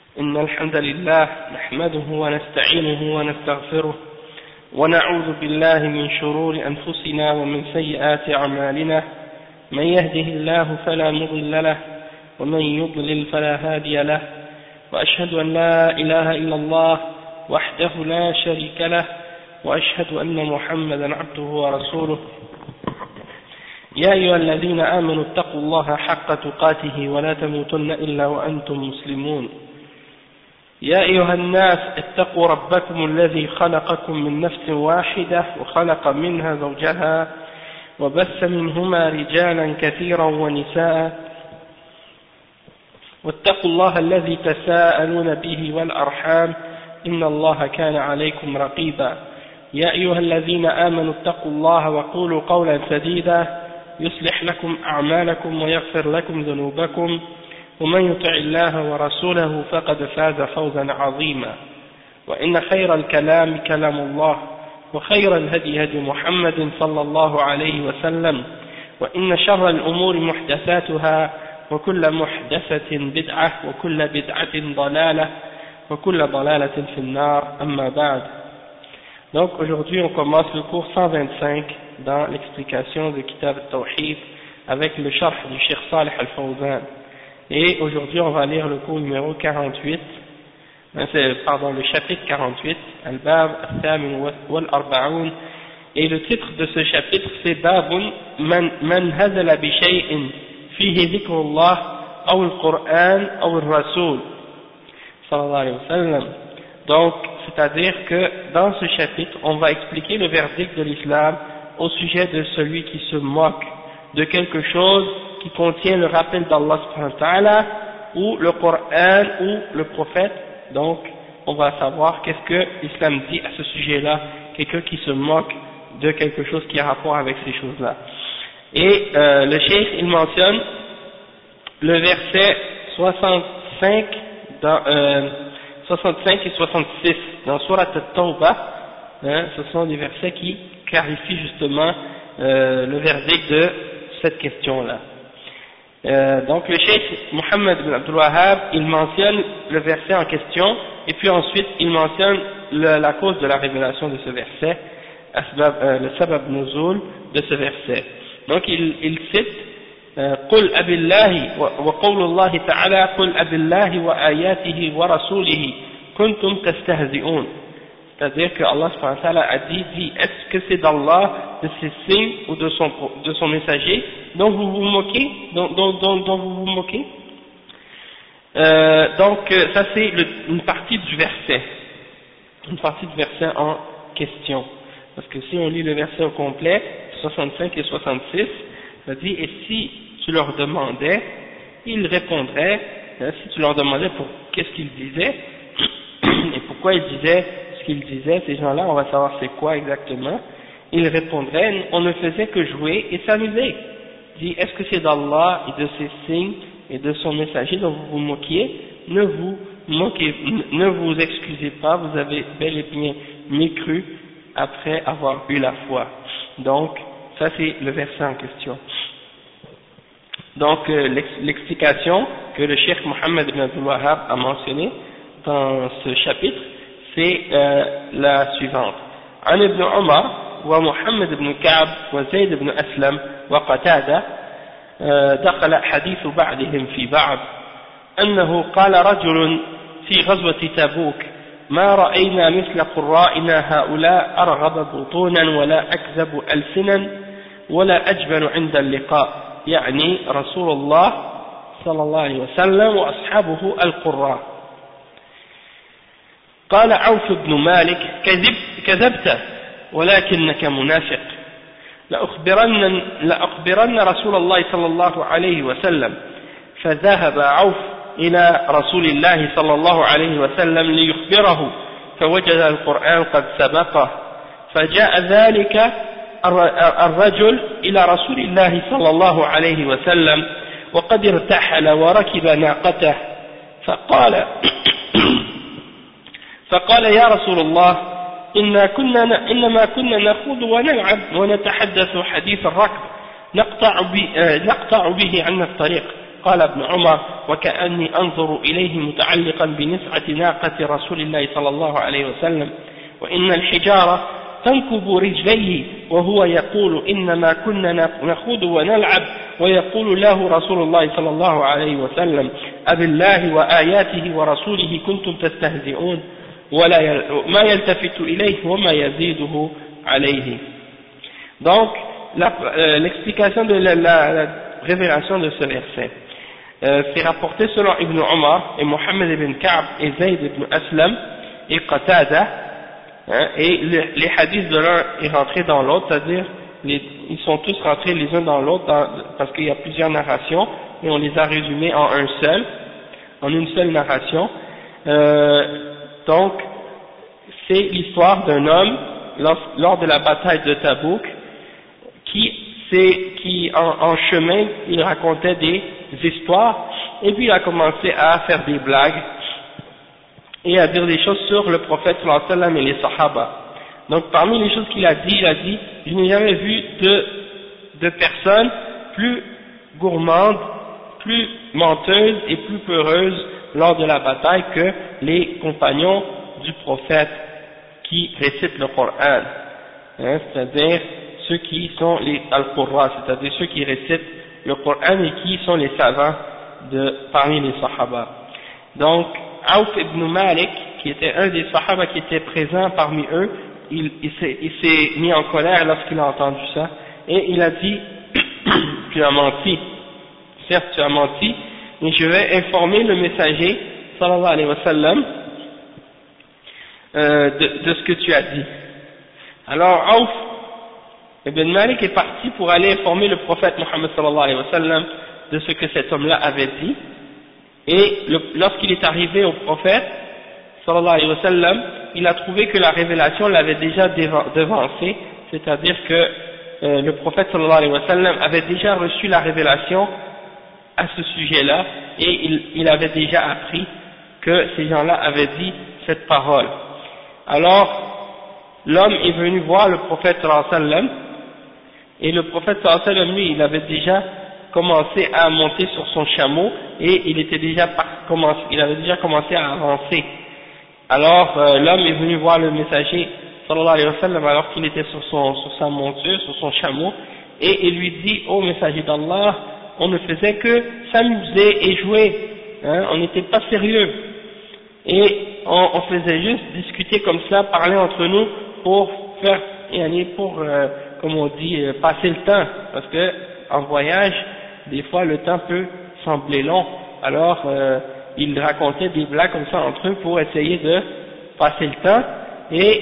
إن الحمد لله نحمده ونستعينه ونستغفره ونعوذ بالله من شرور أنفسنا ومن سيئات أعمالنا من يهده الله فلا مضل له ومن يضلل فلا هادي له وأشهد أن لا إله إلا الله وحده لا شريك له وأشهد أن محمدا عبده ورسوله يا أيها الذين آمنوا اتقوا الله حق تقاته ولا تموتن إلا وأنتم مسلمون يا أيها الناس اتقوا ربكم الذي خلقكم من نفس واحدة وخلق منها زوجها وبث منهما رجالا كثيرا ونساء واتقوا الله الذي تساءلون به والأرحام إن الله كان عليكم رقيبا يا أيها الذين آمنوا اتقوا الله وقولوا قولا سديدا يصلح لكم أعمالكم ويغفر لكم ذنوبكم ومن يطع الله ورسوله فقد فاز فوزا عظيما وإن خير الكلام كلام الله وخير الهدي هدي محمد صلى الله عليه وسلم وإن شر الأمور محدثاتها وكل محدثة بدعة وكل بدعة ضلالة وكل ضلالة في النار أما بعد. Donc aujourd'hui on commence le cours 125 dans l'explication de Kitab al-Tawhid avec le sharh du Cheikh Salih al-Fawzan. Et aujourd'hui on va lire le cours numéro 48, le chapitre 48, Al-Bab al-Thamin wal-Arba'oun. Et le titre de ce chapitre c'est Babun man hazala bi shay'in fihi dhikrullah aw al-Qur'an aw al-Rasul sallallahu alayhi wa sallam. Donc, c'est-à-dire que dans ce chapitre, on va expliquer le verdict de l'islam au sujet de celui qui se moque de quelque chose qui contient le rappel d'Allah subhanahu wa ta'ala ou le Coran ou le prophète. Donc, on va savoir qu'est-ce que l'islam dit à ce sujet-là, quelqu'un qui se moque de quelque chose qui a rapport avec ces choses-là. Et le cheikh, il mentionne le verset 65 et 66 dans Surat al-Tawbah, ce sont des versets qui clarifient justement le verdict de cette question-là. Donc le cheikh Mohammed bin Abdul Wahhab, il mentionne le verset en question et puis ensuite il mentionne la cause de la révélation de ce verset, le sabab nuzul de ce verset. Donc il cite قل أبي الله وقول الله تعالى قل أبي الله وآياته ورسوله كنتم تستهزئون. C'est-à-dire que Allah subhanahu wa ta'ala a dit est-ce que c'est d'Allah, de ses signes ou de son messager dont vous vous moquez, dont vous vous moquez. Donc ça c'est une partie du verset en question, parce que si on lit le verset au complet 65 et 66, ça dit et si tu leur demandais, ils répondraient, si tu leur demandais pour qu'est-ce qu'ils disaient et pourquoi ils disaient ce qu'ils disaient, ces gens-là, on va savoir c'est quoi exactement, ils répondraient on ne faisait que jouer et s'amuser. Dit est-ce que c'est d'Allah et de ses signes et de son messager dont vous vous moquiez? Ne vous moquez, ne vous excusez pas, vous avez bel et bien mécru après avoir eu la foi. Donc ça c'est le verset en question. Donc l'explication que le cheikh Mohammed ibn Abdul Wahhab a mentionné dans ce chapitre, c'est la suivante. عن ابن عمر ومحمد بن كعب وزيد بن أسلم وقتادة دخل حديث بعضهم في بعض أنه قال رجل في غزوة تبوك ما رأينا مثل قرائنا هؤلاء أرغب بطونا ولا أكذب ألسنا ولا أجبن عند اللقاء يعني رسول الله صلى الله عليه وسلم وأصحابه القراء. قال عوف بن مالك كذبت ولكنك منافق لأخبرن رسول الله صلى الله عليه وسلم. فذهب عوف إلى رسول الله صلى الله عليه وسلم ليخبره فوجد القرآن قد سبقه فجاء ذلك الرجل إلى رسول الله صلى الله عليه وسلم وقد ارتحل وركب ناقته فقال يا رسول الله إنما كنا نخوض ونلعب ونتحدث حديث الركب نقطع به عنا الطريق قال ابن عمر وكأني أنظر إليه متعلقا بنسعة ناقة رسول الله صلى الله عليه وسلم وإن الحجارة تنكب رجليه وهو يقول إنما كنا نخوض ونلعب ويقول له رسول الله صلى الله عليه وسلم أبالله وآياته ورسوله كنتم تستهزئون ما يلتفت إليه وما يزيده عليه. Donc l'explication de la révélation de ce verset c'est rapporté selon Ibn Omar et Mohammed ibn Ka'b et Zayd ibn Aslam et Qatada, et les hadiths de l'un est rentré dans l'autre, c'est-à-dire ils sont tous rentrés les uns dans l'autre parce qu'il y a plusieurs narrations et on les a résumés en une seule narration. Donc c'est l'histoire d'un homme lors de la bataille de Tabouk qui en chemin il racontait des histoires et puis il a commencé à faire des blagues et à dire des choses sur le prophète sallallahu alayhi wa sallam et les sahaba. Donc parmi les choses qu'il a dit, je n'ai jamais vu de personnes plus gourmandes, plus menteuses et plus peureuses lors de la bataille que les compagnons du prophète qui récitent le Coran, c'est-à-dire ceux qui sont les al-Qurra, c'est-à-dire ceux qui récitent le Coran et qui sont les savants parmi les sahaba. Donc Auf ibn Malik, qui était un des sahaba qui était présent parmi eux, il s'est mis en colère lorsqu'il a entendu ça, et il a dit tu as menti, certes tu as menti, mais je vais informer le messager sallallahu alayhi wa sallam de ce que tu as dit. Alors Auf ibn Malik est parti pour aller informer le prophète Mohammed sallallahu alayhi wa sallam de ce que cet homme-là avait dit, et lorsqu'il est arrivé au prophète sallallahu alayhi wa sallam, il a trouvé que la révélation l'avait déjà devancé, c'est-à-dire que le prophète sallallahu alayhi wa sallam avait déjà reçu la révélation à ce sujet-là, et il avait déjà appris que ces gens-là avaient dit cette parole. Alors l'homme est venu voir le prophète sallallahu alayhi wa sallam, et le prophète sallallahu alayhi wa sallam, lui, il avait déjà commencé à monter sur son chameau et il avait déjà commencé à avancer. Alors l'homme est venu voir le messager sallallahu alayhi wa sallam alors qu'il était sur sa monture, sur son chameau, et il lui dit: ô messager d'Allah, on ne faisait que s'amuser et jouer, on n'était pas sérieux, et on faisait juste discuter comme ça, parler entre nous pour faire, comme on dit, passer le temps, parce que en voyage, des fois le temps peut sembler long, alors ils racontaient des blagues comme ça entre eux pour essayer de passer le temps, et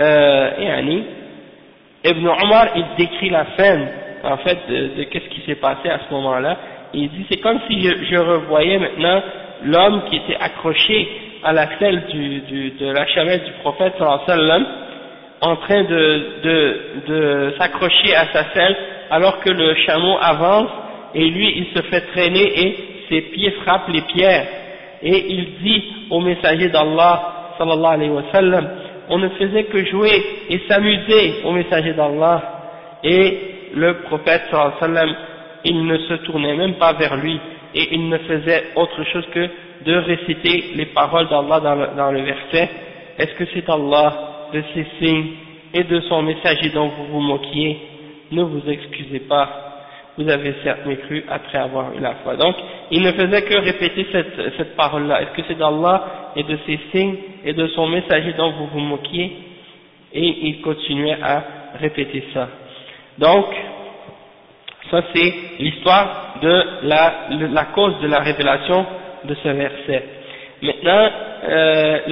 Ibn Omar il décrit la scène en fait de qu'est-ce qui s'est passé à ce moment-là. Il dit c'est comme si je revoyais maintenant l'homme qui était accroché à la selle de la chamelle du prophète sallallahu alayhi wa sallam, en train de s'accrocher à sa selle alors que le chameau avance et lui il se fait traîner et ses pieds frappent les pierres, et il dit au messager d'Allah sallallahu alayhi wa sallam: on ne faisait que jouer et s'amuser au messager d'Allah. Et le prophète sallallahu alayhi wa sallam, il ne se tournait même pas vers lui et il ne faisait autre chose que de réciter les paroles d'Allah dans le verset: est-ce que c'est Allah, de ses signes et de son messager dont vous vous moquiez? Ne vous excusez pas, vous avez certes mécru après avoir eu la foi. Donc il ne faisait que répéter cette parole-là: est-ce que c'est d'Allah et de ses signes et de son messager dont vous vous moquiez? Et il continuait à répéter ça. Donc ça c'est l'histoire de la cause de la révélation de ce verset. Maintenant le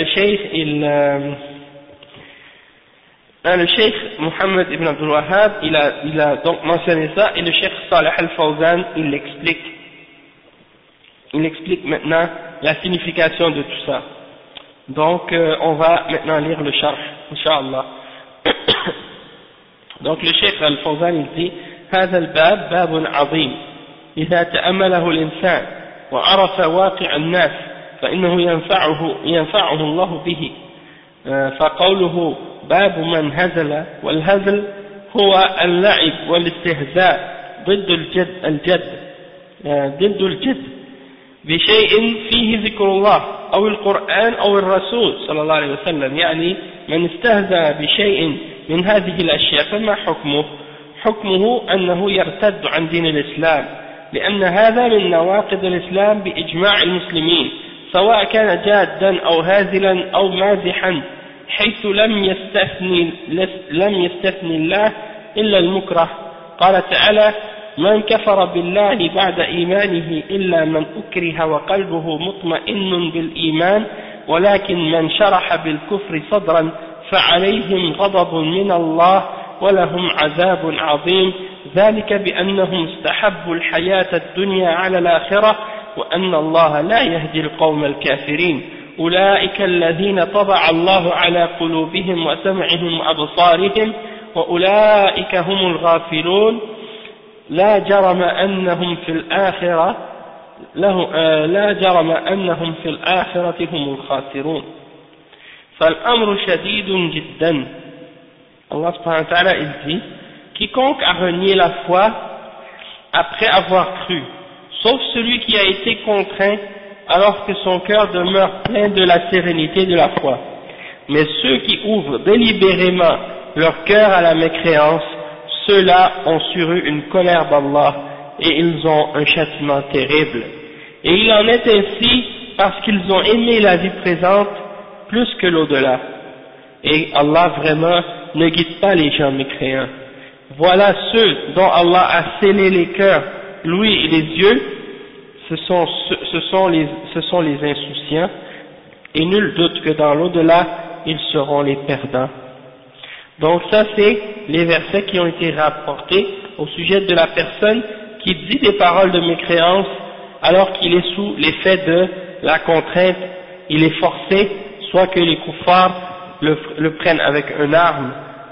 cheikh Mohammed ibn Abdul Wahhab il a donc mentionné ça, et le cheikh Salih al-Fawzan il explique maintenant la signification de tout ça. Donc on va maintenant lire le sharh, Inch'Allah. Donc le cheikh al-Fawzan il dit: هذا الباب باب عظيم إذا تأمله الإنسان وعرف واقع الناس فإنه ينفعه الله به. فقوله باب من هزل، والهزل هو اللعب والاستهزاء ضد الجد، ضد الجد بشيء فيه ذكر الله أو القرآن أو الرسول صلى الله عليه وسلم. يعني من استهزأ بشيء من هذه الأشياء فما حكمه؟ حكمه أنه يرتد عن دين الإسلام، لأن هذا من نواقض الإسلام بإجماع المسلمين، سواء كان جادا أو هازلا أو مازحا، حيث لم يستثني الله إلا المكره. قال تعالى: من كفر بالله بعد إيمانه إلا من أكره وقلبه مطمئن بالإيمان ولكن من شرح بالكفر صدرا فعليهم غضب من الله ولهم عذاب عظيم، ذلك بأنهم استحبوا الحياة الدنيا على الآخرة وأن الله لا يهدي القوم الكافرين. أولئك الذين طبع الله على قلوبهم وسمعهم وأبصارهم وأولئك هم الغافلون لا جرم أنهم في الآخرة هم الخاسرون. فالأمر شديد جدا. Allah subhanahu wa ta'ala il dit: quiconque a renié la foi après avoir cru, sauf celui qui a été contraint alors que son cœur demeure plein de la sérénité de la foi. Mais ceux qui ouvrent délibérément leur cœur à la mécréance, ceux-là ont sur eux une colère d'Allah et ils ont un châtiment terrible. Et il en est ainsi parce qu'ils ont aimé la vie présente plus que l'au-delà. Et Allah vraiment ne guide pas les gens mécréants. Voilà ceux dont Allah a scellé les cœurs, l'ouïe et les yeux, ce sont les insouciants, et nul doute que dans l'au-delà, ils seront les perdants. Donc ça c'est les versets qui ont été rapportés au sujet de la personne qui dit des paroles de mécréance alors qu'il est sous l'effet de la contrainte, il est forcé, soit que les kuffars le prennent avec une arme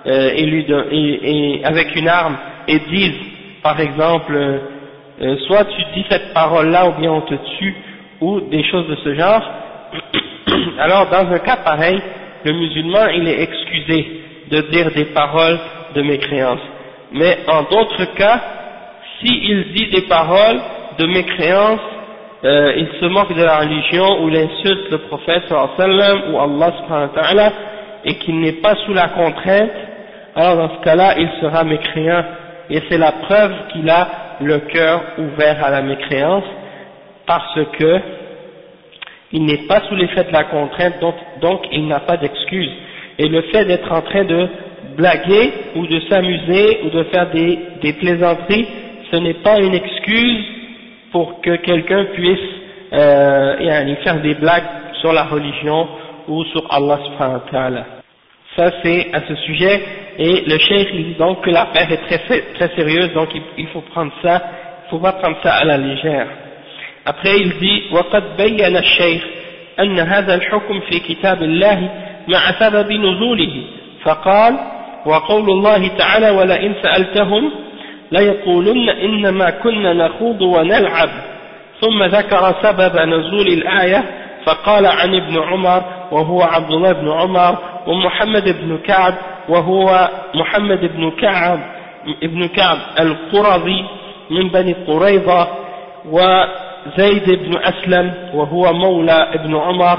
et avec une arme et disent par exemple soit tu dis cette parole là ou bien on te tue ou des choses de ce genre. Alors dans un cas pareil, le musulman il est excusé de dire des paroles de mécréance, mais en d'autres cas, s'il dit des paroles de mécréance, il se moque de la religion ou il insulte le prophète sallallahu alayhi wa sallam ou Allah subhanahu wa ta'ala et qu'il n'est pas sous la contrainte, alors dans ce cas-là il sera mécréant, et c'est la preuve qu'il a le cœur ouvert à la mécréance parce que il n'est pas sous l'effet de la contrainte, donc il n'a pas d'excuse. Et le fait d'être en train de blaguer ou de s'amuser ou de faire des plaisanteries, ce n'est pas une excuse pour que quelqu'un puisse faire des blagues sur la religion ou sur Allah subhanahu wa ta'ala. Ça c'est à ce sujet, et le cheikh il dit donc que l'affaire est très sérieuse, donc il faut prendre ça, il faut pas prendre ça à la légère. Après il dit: وقد بين الشيخ أن هذا الحكم في كتاب الله مع سبب نزوله، فقال: وقول الله تعالى: ولئن سألتهم ليقولن إنما كنا نخوض ونلعب، ثم ذكر سبب نزول الآية فقال عن ابن عمر وهو عبد الله بن عمر ومحمد بن كعب وهو محمد بن كعب القرظي من بني قريظة، وزيد بن أسلم وهو مولى ابن عمر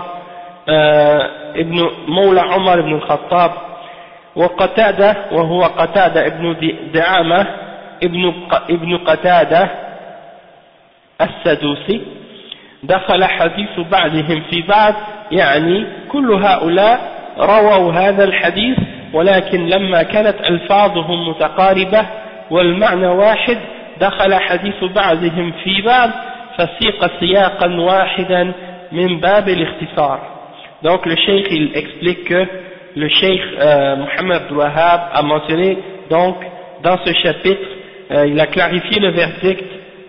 مولى عمر بن الخطاب، وقتادة وهو قتادة ابن دعامة ابن قتادة السدوسي. دخل حديث بعضهم في بعض، يعني كل هؤلاء رووا هذا الحديث ولكن لما كانت ألفاظهم متقاربة والمعنى واحد دخل حديث بعضهم في بعض فسيق سياقا واحدا من باب الاختصار. Donc le cheikh il explique que le cheikh Mohammed Abdul Wahhab a mentionné donc dans ce chapitre, il a clarifié le verdict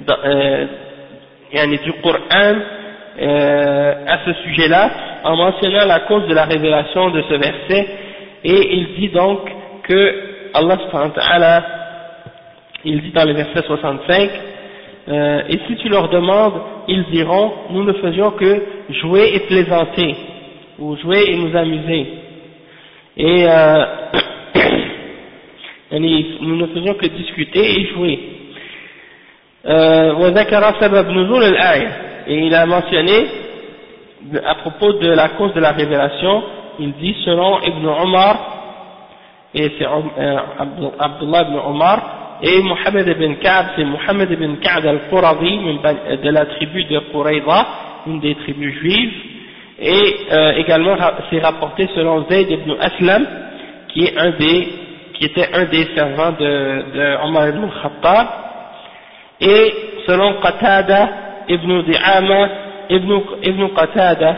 du Coran à ce sujet-là en mentionnant la cause de la révélation de ce verset, et il dit donc que Allah subhanahu wa ta'ala il dit dans le verset 65 et si tu leur demandes, ils diront: nous ne faisions que jouer et plaisanter, ou jouer et nous amuser, et nous ne faisions que discuter et jouer. وذكر سبب نزول الآية, et il a mentionné à propos de la cause de la révélation, il dit selon Ibn Omar, et c'est Abdullah ibn Omar, et Mohammed ibn Ka'b, c'est Mohammed ibn Ka'b al-Quradi de la tribu de Qurayza, une des tribus juives, et également c'est rapporté selon Zayd ibn Aslam, qui était un des servants de Omar ibn Khattab, et selon Qatada ibn Di'ama ibn Qatada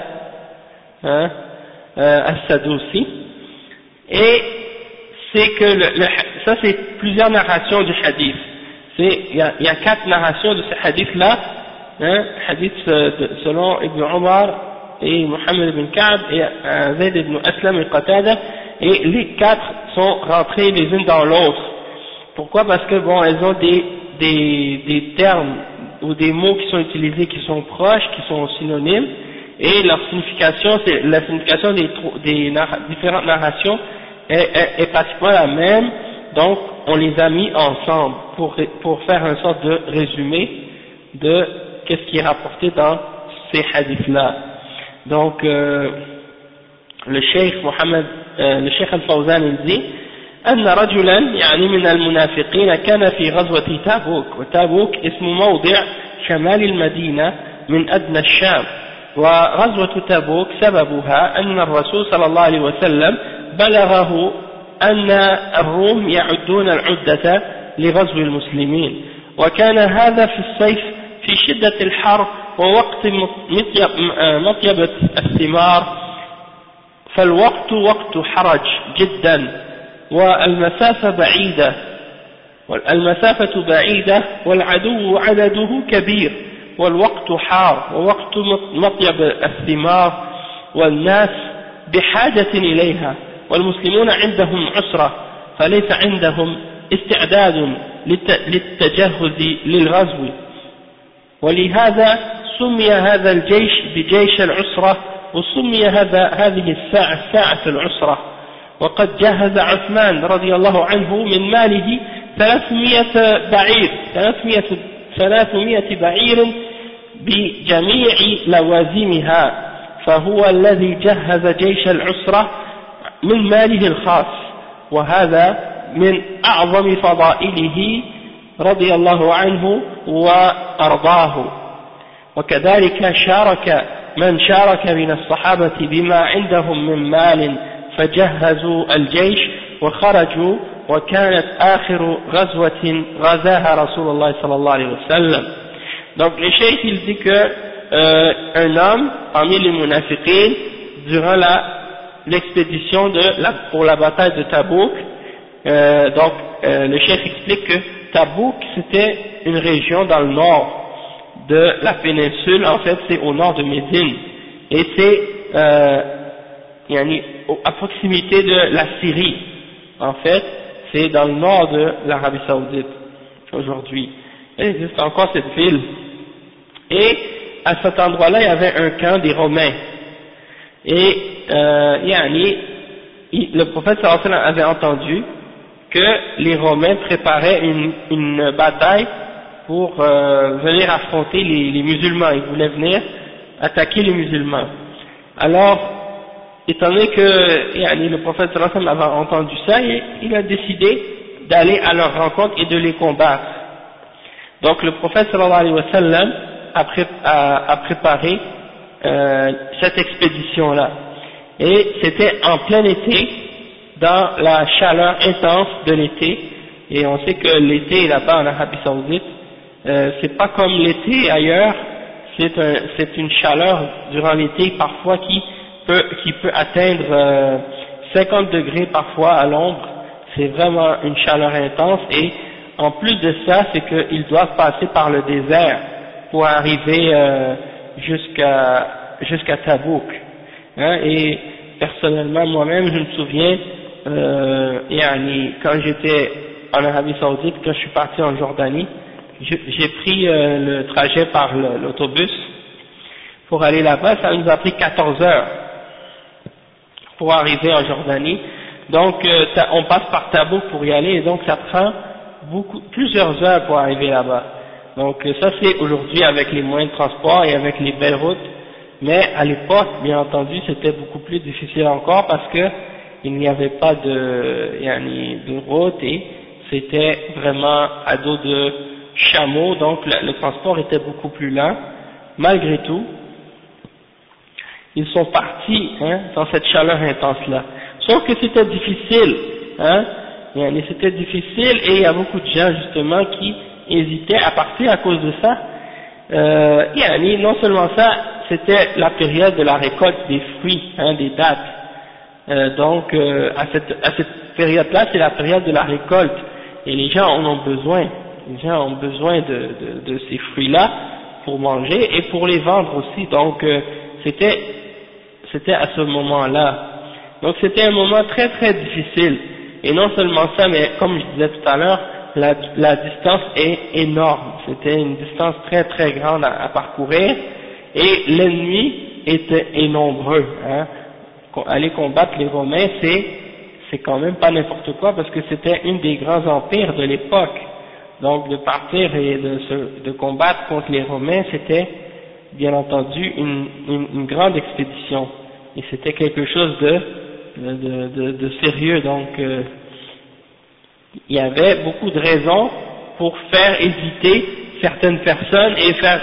as-Sadusi, et c'est que ça c'est plusieurs narrations du hadith. Il y a 4 narrations de ce hadith-là, hadith selon Ibn Omar et Mohammed ibn Ka'b et Zayd ibn Aslam et Qatada, et les 4 sont rentrées les unes dans l'autre. Pourquoi? Parce que bon, elles ont des termes ou des mots qui sont utilisés qui sont proches, qui sont synonymes, et leur signification, c'est la signification des différentes narrations est pratiquement la même, donc on les a mis ensemble pour faire une sorte de résumé de qu'est-ce qui est rapporté dans ces hadiths-là. Donc le Cheikh Al-Fawzan il dit أن رجلا يعني من المنافقين كان في غزوة تابوك, وتابوك اسم موضع شمال المدينة من أدنى الشام, وغزوة تابوك سببها أن الرسول صلى الله عليه وسلم بلغه أن الروم يعدون العدة لغزو المسلمين, وكان هذا في الصيف في شدة الحر ووقت مطيبة الثمار, فالوقت وقت حرج جدا والمسافة بعيدة والعدو عدده كبير والوقت حار ووقت مطيب الثمار والناس بحاجة إليها والمسلمون عندهم عسرة فليس عندهم استعداد للتجهز للغزو, ولهذا سمي هذا الجيش بجيش العسرة, وسمي هذه الساعة ساعة العسرة. وقد جهز عثمان رضي الله عنه من ماله 300 بعير بجميع لوازمها, فهو الذي جهز جيش العسرة من ماله الخاص, وهذا من أعظم فضائله رضي الله عنه وأرضاه. وكذلك شارك من شارك من الصحابة بما عندهم من مال فجهزوا الجيش وخرجوا, وكانت آخر غزوة غزاها رسول الله صلى الله عليه وسلم. Donc le cheikh il dit que un homme parmi les munafiqin durant l'expédition pour la bataille de Tabouk, donc le cheikh explique que Tabouk c'était une région dans le nord de la péninsule, en fait c'est au nord de Médine, et c'est à proximité de la Syrie, en fait c'est dans le nord de l'Arabie Saoudite aujourd'hui. Il existe encore cette ville, et à cet endroit-là il y avait un camp des Romains, et le prophète sallallahu alayhi wa sallam avait entendu que les Romains préparaient une bataille pour venir affronter les musulmans, ils voulaient venir attaquer les musulmans. Alors, étant donné que le prophète sallallahu alayhi wa sallam avait entendu ça, il a décidé d'aller à leur rencontre et de les combattre. Donc le prophète sallallahu alayhi wa sallam a préparé cette expédition-là, et c'était en plein été, dans la chaleur intense de l'été, et on sait que l'été là-bas en Arabie Saoudite, c'est pas comme l'été ailleurs, c'est une chaleur durant l'été parfois qui peut atteindre 50 degrés parfois à l'ombre, c'est vraiment une chaleur intense, et en plus de ça, c'est qu'ils doivent passer par le désert pour arriver jusqu'à Tabouk, et personnellement moi-même je me souviens quand j'étais en Arabie Saoudite, quand je suis parti en Jordanie, j'ai pris le trajet par l'autobus pour aller là-bas, ça nous a pris 14 heures pour arriver en Jordanie, donc on passe par Tabouk pour y aller, et donc ça prend plusieurs heures pour arriver là-bas. Donc ça c'est aujourd'hui avec les moyens de transport et avec les belles routes, mais à l'époque, bien entendu, c'était beaucoup plus difficile encore parce que il n'y avait pas de route et c'était vraiment à dos de chameau, donc le transport était beaucoup plus lent. Malgré tout, ils sont partis dans cette chaleur intense-là. Sauf que c'était difficile, c'était difficile et il y a beaucoup de gens justement qui hésitaient à partir à cause de ça. Non seulement ça, c'était la période de la récolte des fruits, des dattes. Donc à cette période-là, c'est la période de la récolte et les gens en ont besoin. Les gens ont besoin de ces fruits-là pour manger et pour les vendre aussi. Donc c'était à ce moment-là. Donc c'était un moment très très difficile. Et non seulement ça, mais comme je disais tout à l'heure, la distance est énorme. C'était une distance très très grande à parcourir et l'ennemi est nombreux. Aller combattre les Romains, c'est quand même pas n'importe quoi parce que c'était un des grands empires de l'époque. Donc de partir et de combattre contre les Romains, c'était bien entendu une grande expédition et c'était quelque chose de sérieux. Donc il y avait beaucoup de raisons pour faire hésiter certaines personnes et faire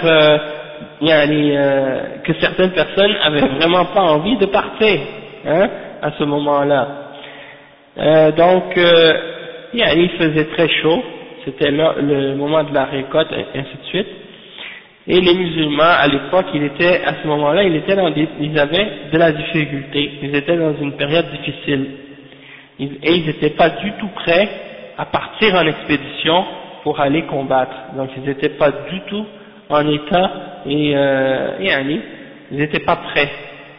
que certaines personnes avaient vraiment pas envie de partir à ce moment-là. Donc il faisait très chaud, c'était le moment de la récolte et ainsi de suite. Et les musulmans à l'époque, à ce moment-là, ils avaient de la difficulté, ils étaient dans une période difficile et ils n'étaient pas du tout prêts à partir en expédition pour aller combattre. Donc ils n'étaient pas du tout en état et ils n'étaient pas prêts.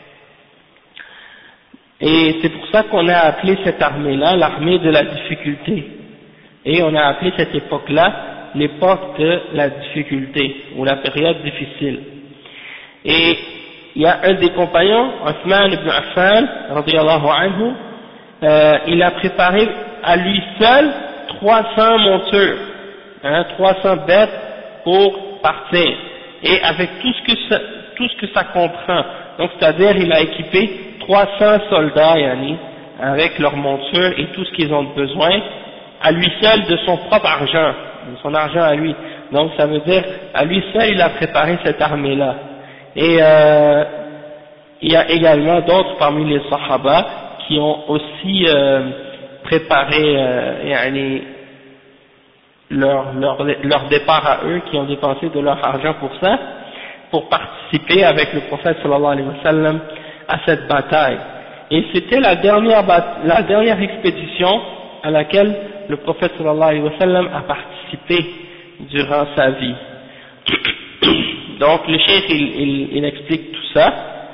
Et c'est pour ça qu'on a appelé cette armée-là l'armée de la difficulté. Et on a appelé cette époque-là l'époque de la difficulté, ou la période difficile. Et il y a un des compagnons, Othman ibn Affan, radiyallahu anhu, il a préparé à lui seul 300 montures, 300 bêtes pour partir, et avec tout ce que ça comprend. Donc c'est-à-dire il a équipé 300 soldats, avec leurs montures et tout ce qu'ils ont besoin, à lui seul de son propre argent, de son argent à lui. Donc ça veut dire, à lui seul il a préparé cette armée-là. Et il y a également d'autres parmi les Sahaba qui ont aussi préparé leur départ à eux, qui ont dépensé de leur argent pour ça, pour participer avec le prophète sallallahu alayhi wa sallam à cette bataille. Et c'était la dernière expédition à laquelle le prophète sallallahu alayhi wa sallam a participé durant sa vie. Donc le cheikh il explique tout ça.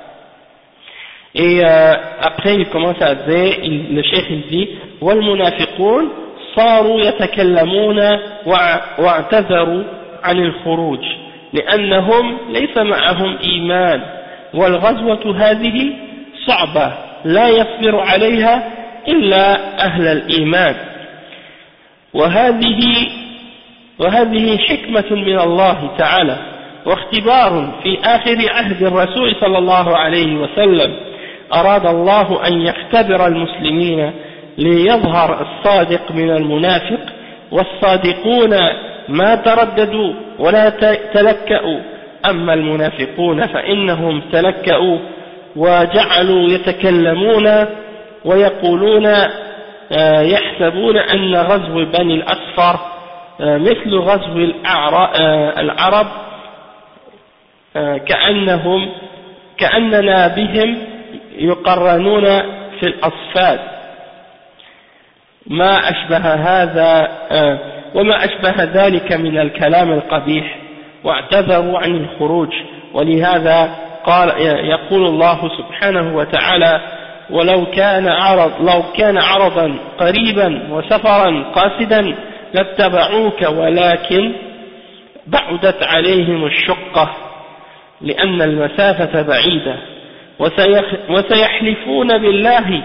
Et après il commence à dire, le cheikh il dit والمنافقون صاروا يتكلمون واعتذروا عن الخروج لأنهم ليس معهم إيمان والغزوة هذه صعبة لا يصبر عليها إلا أهل الإيمان وهذه حكمة من الله تعالى واختبار في آخر عهد الرسول صلى الله عليه وسلم أراد الله أن يختبر المسلمين ليظهر الصادق من المنافق والصادقون ما ترددوا ولا تلكأوا أما المنافقون فإنهم تلكأوا وجعلوا يتكلمون ويقولون يحسبون أن غزو بني الأصفر مثل غزو العرب كأننا بهم يقرنون في الأصفاد وما أشبه ذلك من الكلام القبيح واعتذروا عن الخروج ولهذا يقول الله سبحانه وتعالى لو كان عرضا قريبا وسفرا قاصدا لاتبعوك ولكن بعدت عليهم الشقة لأن المسافة بعيدة وسيحلفون بالله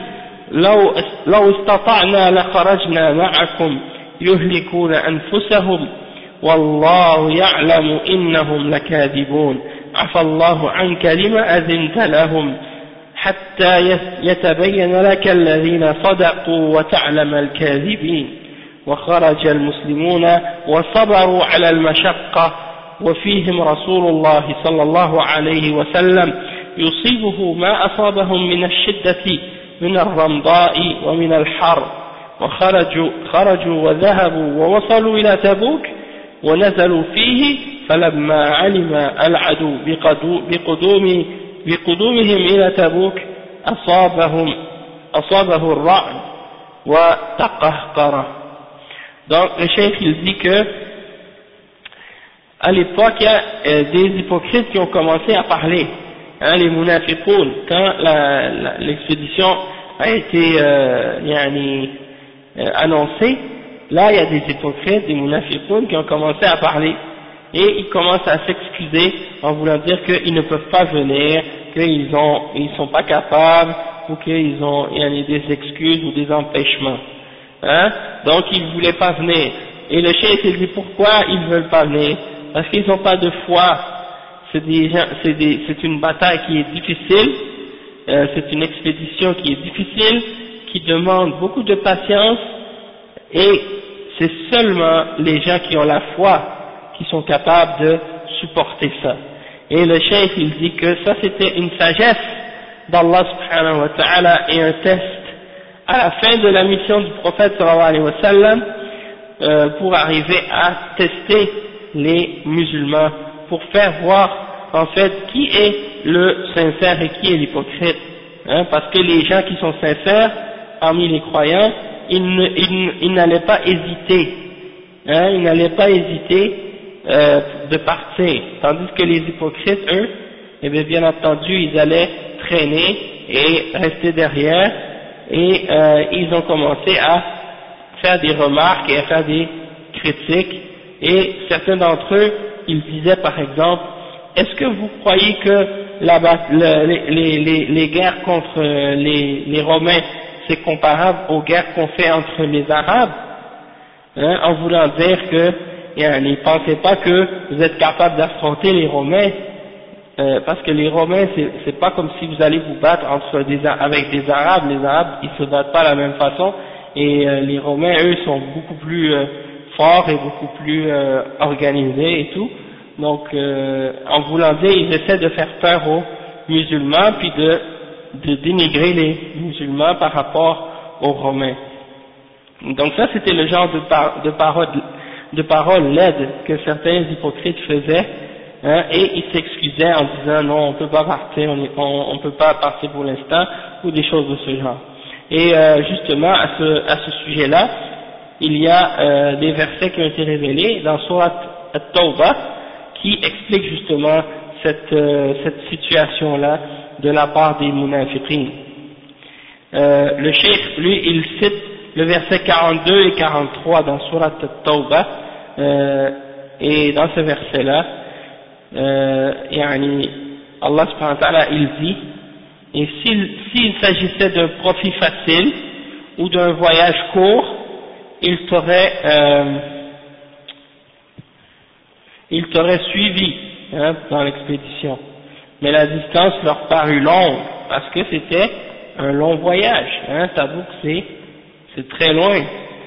لو استطعنا لخرجنا معكم يهلكون أنفسهم والله يعلم إنهم لكاذبون عفى الله عنك لما أذنت لهم حتى يتبين لك الذين صدقوا وتعلم الكاذبين وخرج المسلمون وصبروا على المشقة وفيهم رسول الله صلى الله عليه وسلم يصيبه ما أصابهم من الشدة من الرمضاء ومن الحر خرجوا وذهبوا ووصلوا إلى تبوك ونزلوا فيه فلما علم العدو بقدومهم إلى تبوك أصابه الرعد وتقهقر. Donc le cheikh il dit que à l'époque il y a des hypocrites qui ont commencé à parler, hein, les munafiqoun, quand l'expédition a été annoncée, là il y a des hypocrites, des munafiqoun qui ont commencé à parler et ils commencent à s'excuser en voulant dire qu'ils ne peuvent pas venir, qu'ils sont pas capables ou qu'ils ont des excuses ou des empêchements. Hein? Donc ils ne voulaient pas venir. Et le cheikh il dit pourquoi ils ne veulent pas venir? Parce qu'ils n'ont pas de foi. C'est une bataille qui est difficile, c'est une expédition qui est difficile, qui demande beaucoup de patience, et c'est seulement les gens qui ont la foi qui sont capables de supporter ça. Et le cheikh il dit que ça c'était une sagesse d'Allah subhanahu wa ta'ala et un test à la fin de la mission du prophète sallallahu alayhi wa sallam pour arriver à tester les musulmans, pour faire voir en fait qui est le sincère et qui est l'hypocrite, hein, parce que les gens qui sont sincères parmi les croyants, ils n'allaient pas hésiter, hein, ils n'allaient pas hésiter de partir, tandis que les hypocrites, eux, eh bien entendu ils allaient traîner et rester derrière, et ils ont commencé à faire des remarques et à faire des critiques, et certains d'entre eux, ils disaient par exemple, est-ce que vous croyez que les guerres contre les Romains, c'est comparable aux guerres qu'on fait entre les Arabes, hein, en voulant dire que ne pensez pas que vous êtes capable d'affronter les Romains, parce que les Romains, c'est pas comme si vous allez vous battre avec des Arabes. Les Arabes, ils se battent pas de la même façon, et les Romains, eux, sont beaucoup plus forts et beaucoup plus organisés et tout. Donc, en voulant dire, ils essaient de faire peur aux musulmans, puis de dénigrer les musulmans par rapport aux Romains. Donc ça, c'était le genre de paroles laides que certains hypocrites faisaient, hein, et ils s'excusaient en disant non, on peut pas partir, on peut pas partir pour l'instant, ou des choses de ce genre. Et justement à ce sujet-là, il y a des versets qui ont été révélés dans Surat At-Tawbah qui expliquent justement cette situation-là de la part des munafiqin. Le cheikh, lui, il cite le verset 42 et 43 dans Surat At-Tawbah, et dans ce verset-là, Allah subhanahu wa ta'ala, il dit, et s'il s'agissait d'un profit facile ou d'un voyage court, il t'aurait suivi, hein, dans l'expédition, mais la distance leur parut longue parce que c'était un long voyage, hein, Tabouk c'est très loin.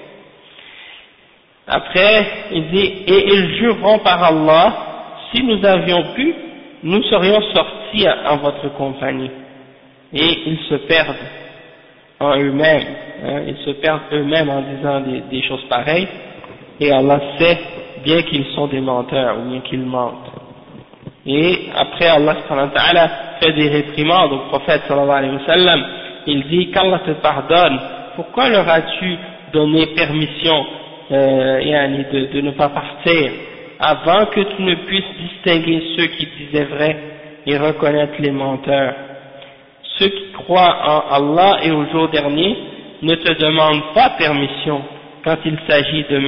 Après il dit, et ils jureront par Allah, si nous avions pu, nous serions sortis en votre compagnie. Et ils se perdent en eux-mêmes, hein, ils se perdent eux-mêmes en disant des choses pareilles, et Allah sait bien qu'ils sont des menteurs ou bien qu'ils mentent. Et après Allah subhanahu wa ta'ala fait des réprimandes au prophète sallallahu alayhi wa sallam, il dit qu'Allah te pardonne, pourquoi leur as-tu donné permission de ne pas partir avant que tu ne puisses distinguer ceux qui disaient vrai et reconnaître les menteurs? Ceux qui croient en Allah et au jour dernier ne te demandent pas permission quand il s'agit de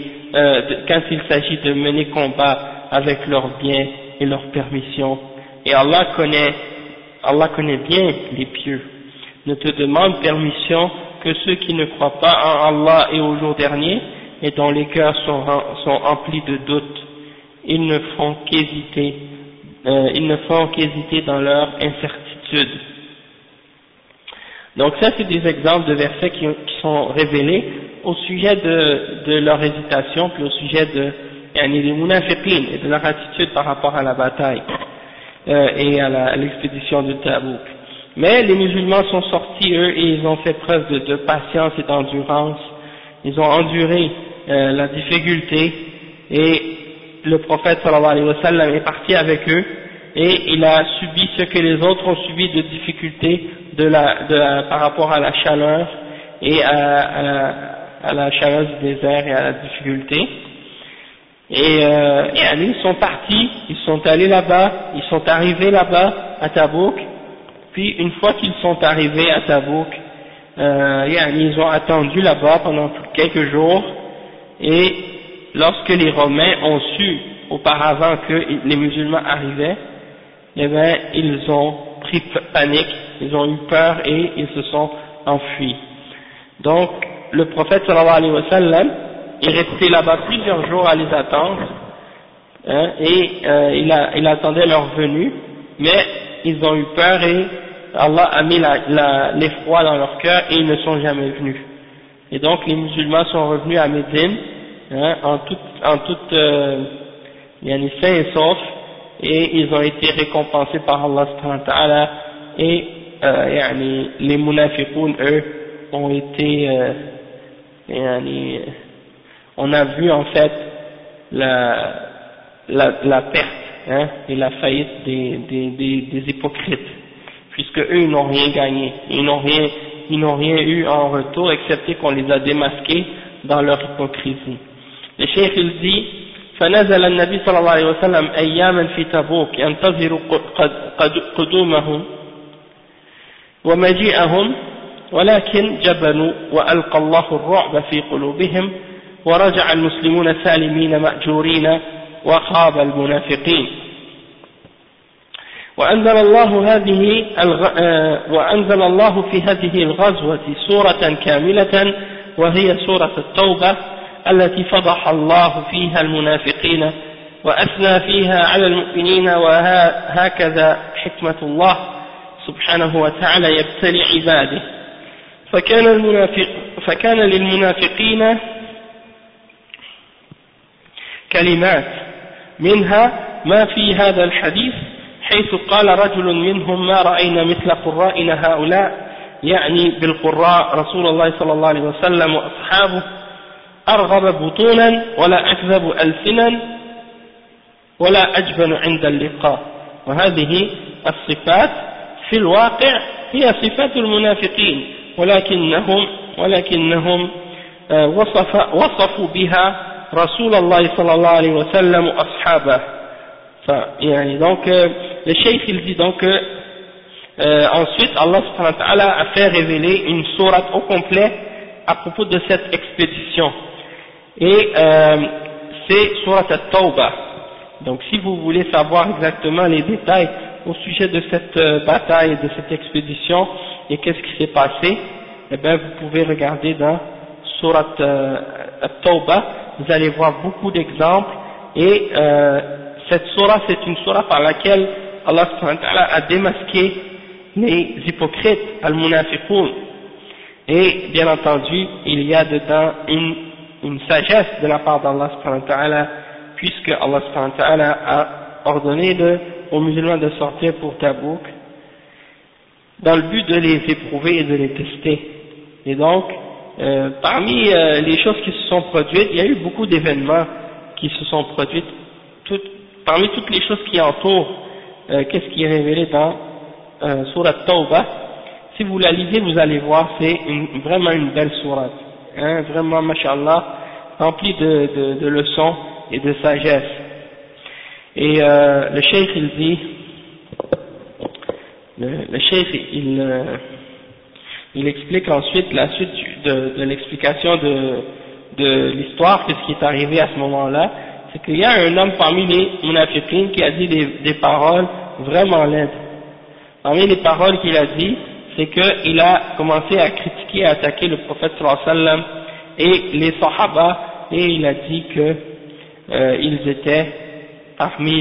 mener combat avec leurs biens et leurs permissions, et Allah connaît bien les pieux. Ne te demande permission que ceux qui ne croient pas en Allah et au jour dernier et dont les cœurs sont emplis de doutes, ils ne font qu'hésiter dans leur incertitude. Donc ça, c'est des exemples de versets qui sont révélés au sujet de leur hésitation, puis au sujet des munafiqin et de leur attitude par rapport à la bataille et à l'expédition de Tabouk. Mais les musulmans sont sortis, eux, et ils ont fait preuve de patience et d'endurance. Ils ont enduré la difficulté, et le prophète sallallahu alayhi wa sallam est parti avec eux, et il a subi ce que les autres ont subi de difficultés par rapport à la chaleur et à la chaleur du désert et à la difficulté. Et ils sont partis, ils sont allés là-bas, ils sont arrivés là-bas à Tabouk. Puis une fois qu'ils sont arrivés à Tabouk, ils ont attendu là-bas pendant quelques jours, et lorsque les Romains ont su auparavant que les musulmans arrivaient, eh bien ils ont pris panique, ils ont eu peur et ils se sont enfuis. Donc le prophète sallallahu alayhi wa sallam est resté là-bas plusieurs jours à les attendre, et il attendait leur venue, mais ils ont eu peur et Allah a mis l'effroi dans leur cœur et ils ne sont jamais venus. Et donc les musulmans sont revenus à Médine en toute sains et saufs, et ils ont été récompensés par Allah subhanahu wa ta'ala, et les munafiqoun, eux, ont été on a vu en fait la perte et la faillite des hypocrites, puisque eux ils n'ont rien gagné, ils n'ont rien eu en retour excepté qu'on les a démasqués dans leur hypocrisie. Le cheikh il dit فنزل النبي صلى الله عليه وسلم أياما في تبوك ينتظر قدومهم ومجيئهم ولكن جبنوا وألقى الله الرعب في قلوبهم ورجع المسلمون سالمين مأجورين وخاب المنافقين. وأنزل الله في هذه الغزوة سورة كاملة وهي سورة التوبة التي فضح الله فيها المنافقين وأثنى فيها على المؤمنين، وهكذا حكمة الله سبحانه وتعالى يبتلي عباده. فكان للمنافقين كلمات منها ما في هذا الحديث، حيث قال رجل منهم ما رأينا مثل قرائنا هؤلاء، يعني بالقراء رسول الله صلى الله عليه وسلم وأصحابه، أرغب بطونا ولا أكذب ألسنا ولا أجبن عند اللقاء. وهذه الصفات في الواقع هي صفات المنافقين، ولكنهم وصفوا بها رسول الله صلى الله عليه وسلم وأصحابه. Donc le cheikh il dit donc ensuite Allah subhanahu wa ta'ala a fait révéler une sourate au complet à propos de cette expédition, et c'est sourate at-Tawbah. Donc si vous voulez savoir exactement les détails au sujet de cette bataille, de cette expédition et qu'est-ce qui s'est passé, eh bien vous pouvez regarder dans sourate at-Tawbah, vous allez voir beaucoup d'exemples, et cette sourate, c'est une sourate par laquelle Allah subhanahu wa ta'ala a démasqué les hypocrites, al-munafiqoun, et bien entendu il y a dedans une sagesse de la part d'Allah subhanahu wa ta'ala, puisque Allah subhanahu wa ta'ala a ordonné aux musulmans de sortir pour Tabouk dans le but de les éprouver et de les tester. Et donc parmi les choses qui se sont produites, il y a eu beaucoup d'événements qui se sont produits. Parmi toutes les choses qui entourent qu'est-ce qui est révélé dans Sourate Tawbah, si vous la lisez vous allez voir, c'est vraiment une belle sourate, vraiment mashallah, remplie de leçons et de sagesse. Et le cheikh il dit, le cheikh il explique ensuite la suite de l'explication de l'histoire, qu'est-ce qui est arrivé à ce moment-là. C'est qu'il y a un homme parmi les munafiqin qui a dit des paroles vraiment laides. Parmi les paroles qu'il a dit, c'est qu'il a commencé à critiquer et à attaquer le prophète sallallahu alayhi wa sallam et les sahaba et il a dit que ils étaient parmi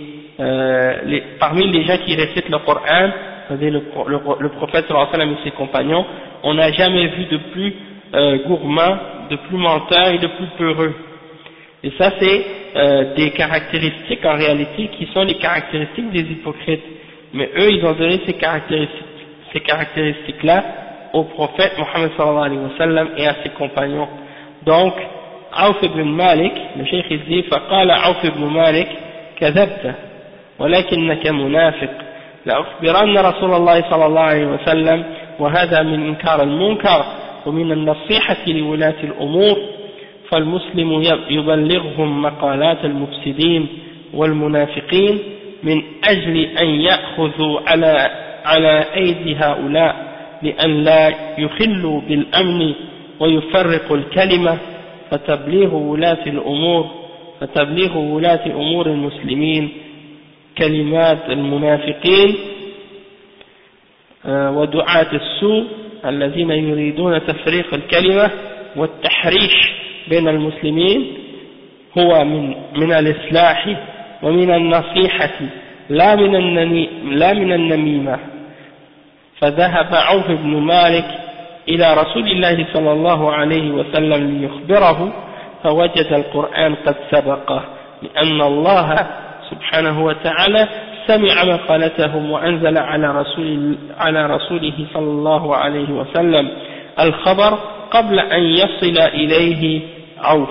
les gens qui récitent le Coran, c'est-à-dire le prophète sallallahu alayhi wa sallam et ses compagnons, on n'a jamais vu de plus gourmand, de plus menteur et de plus peureux. Et ça c'est des caractéristiques en réalité qui sont les caractéristiques des hypocrites. Mais eux ils ont donné ces caractéristiques-là au prophète Mohammed sallallahu alayhi wa sallam et à ses compagnons. Donc, Auf ibn Malik, le cheikh il dit, فقال عوف بن مالك كذبت ولكنك منافق لأخبرن رسول الله صلى الله عليه وسلم وهذا من إنكار المنكر ومن النصيحة لولاة الأمور فالمسلم يبلغهم مقالات المفسدين والمنافقين من أجل أن يأخذوا على أيدي هؤلاء لأن لا يخلوا بالأمن ويفرقوا الكلمة فتبليغ ولاة أمور المسلمين كلمات المنافقين ودعاة السوء الذين يريدون تفريق الكلمة والتحريش بين المسلمين هو من الإصلاح ومن النصيحة لا من النميمة. فذهب عوف بن مالك إلى رسول الله صلى الله عليه وسلم ليخبره فوجد القرآن قد سبقه لأن الله سبحانه وتعالى سمع مقالتهم وأنزل على رسوله صلى الله عليه وسلم الخبر قبل أن يصل إليه عوف.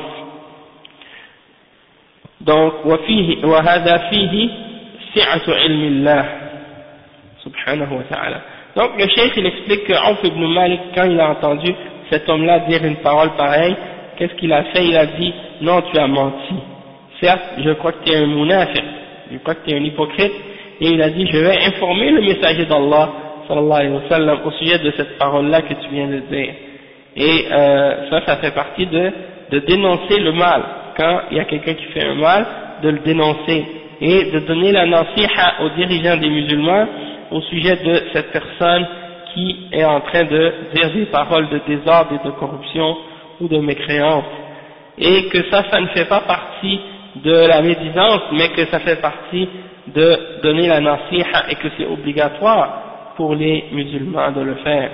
Donc وهذا فيه سعة علم الله سبحانه وتعالى. Donc le cheikh il explique que Auf ibn Malik, quand il a entendu cet homme-là dire une parole pareille, qu'est-ce qu'il a fait? Il a dit non, tu as menti. Certes, je crois que tu es un munafiq, je crois que tu es un hypocrite, et il a dit je vais informer le messager d'Allah sallallahu alayhi wa sallam au sujet de cette parole-là que tu viens de dire. Et ça fait partie de dénoncer le mal. Quand il y a quelqu'un qui fait un mal, de le dénoncer et de donner la nasiha aux dirigeants des musulmans au sujet de cette personne qui est en train de dire des paroles de désordre et de corruption ou de mécréance, et que ça ne fait pas partie de la médisance, mais que ça fait partie de donner la nasiha et que c'est obligatoire pour les musulmans de le faire.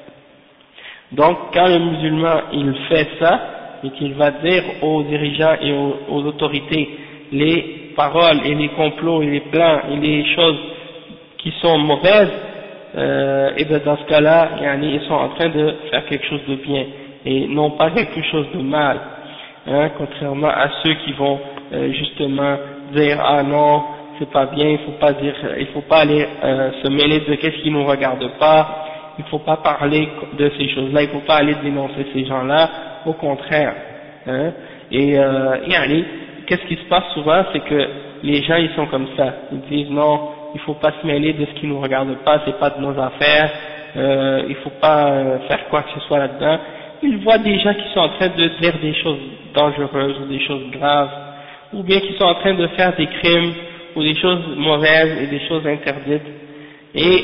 Donc quand le musulman il fait ça et qu'il va dire aux dirigeants et aux autorités les paroles et les complots et les plans et les choses qui sont mauvaises, et bien dans ce cas-là, ils sont en train de faire quelque chose de bien et non pas quelque chose de mal, hein, contrairement à ceux qui vont justement dire ah non c'est pas bien, il faut pas aller se mêler de qu'est-ce qui nous regarde pas, il faut pas parler de ces choses-là, il faut pas aller dénoncer ces gens-là, au contraire, hein. Et qu'est-ce qui se passe souvent, c'est que les gens ils sont comme ça, ils disent non, il faut pas se mêler de ce qui nous regarde pas, c'est pas de nos affaires, il faut pas faire quoi que ce soit là-dedans. Ils voient des gens qui sont en train de dire des choses dangereuses ou des choses graves, ou bien qui sont en train de faire des crimes ou des choses mauvaises et des choses interdites, et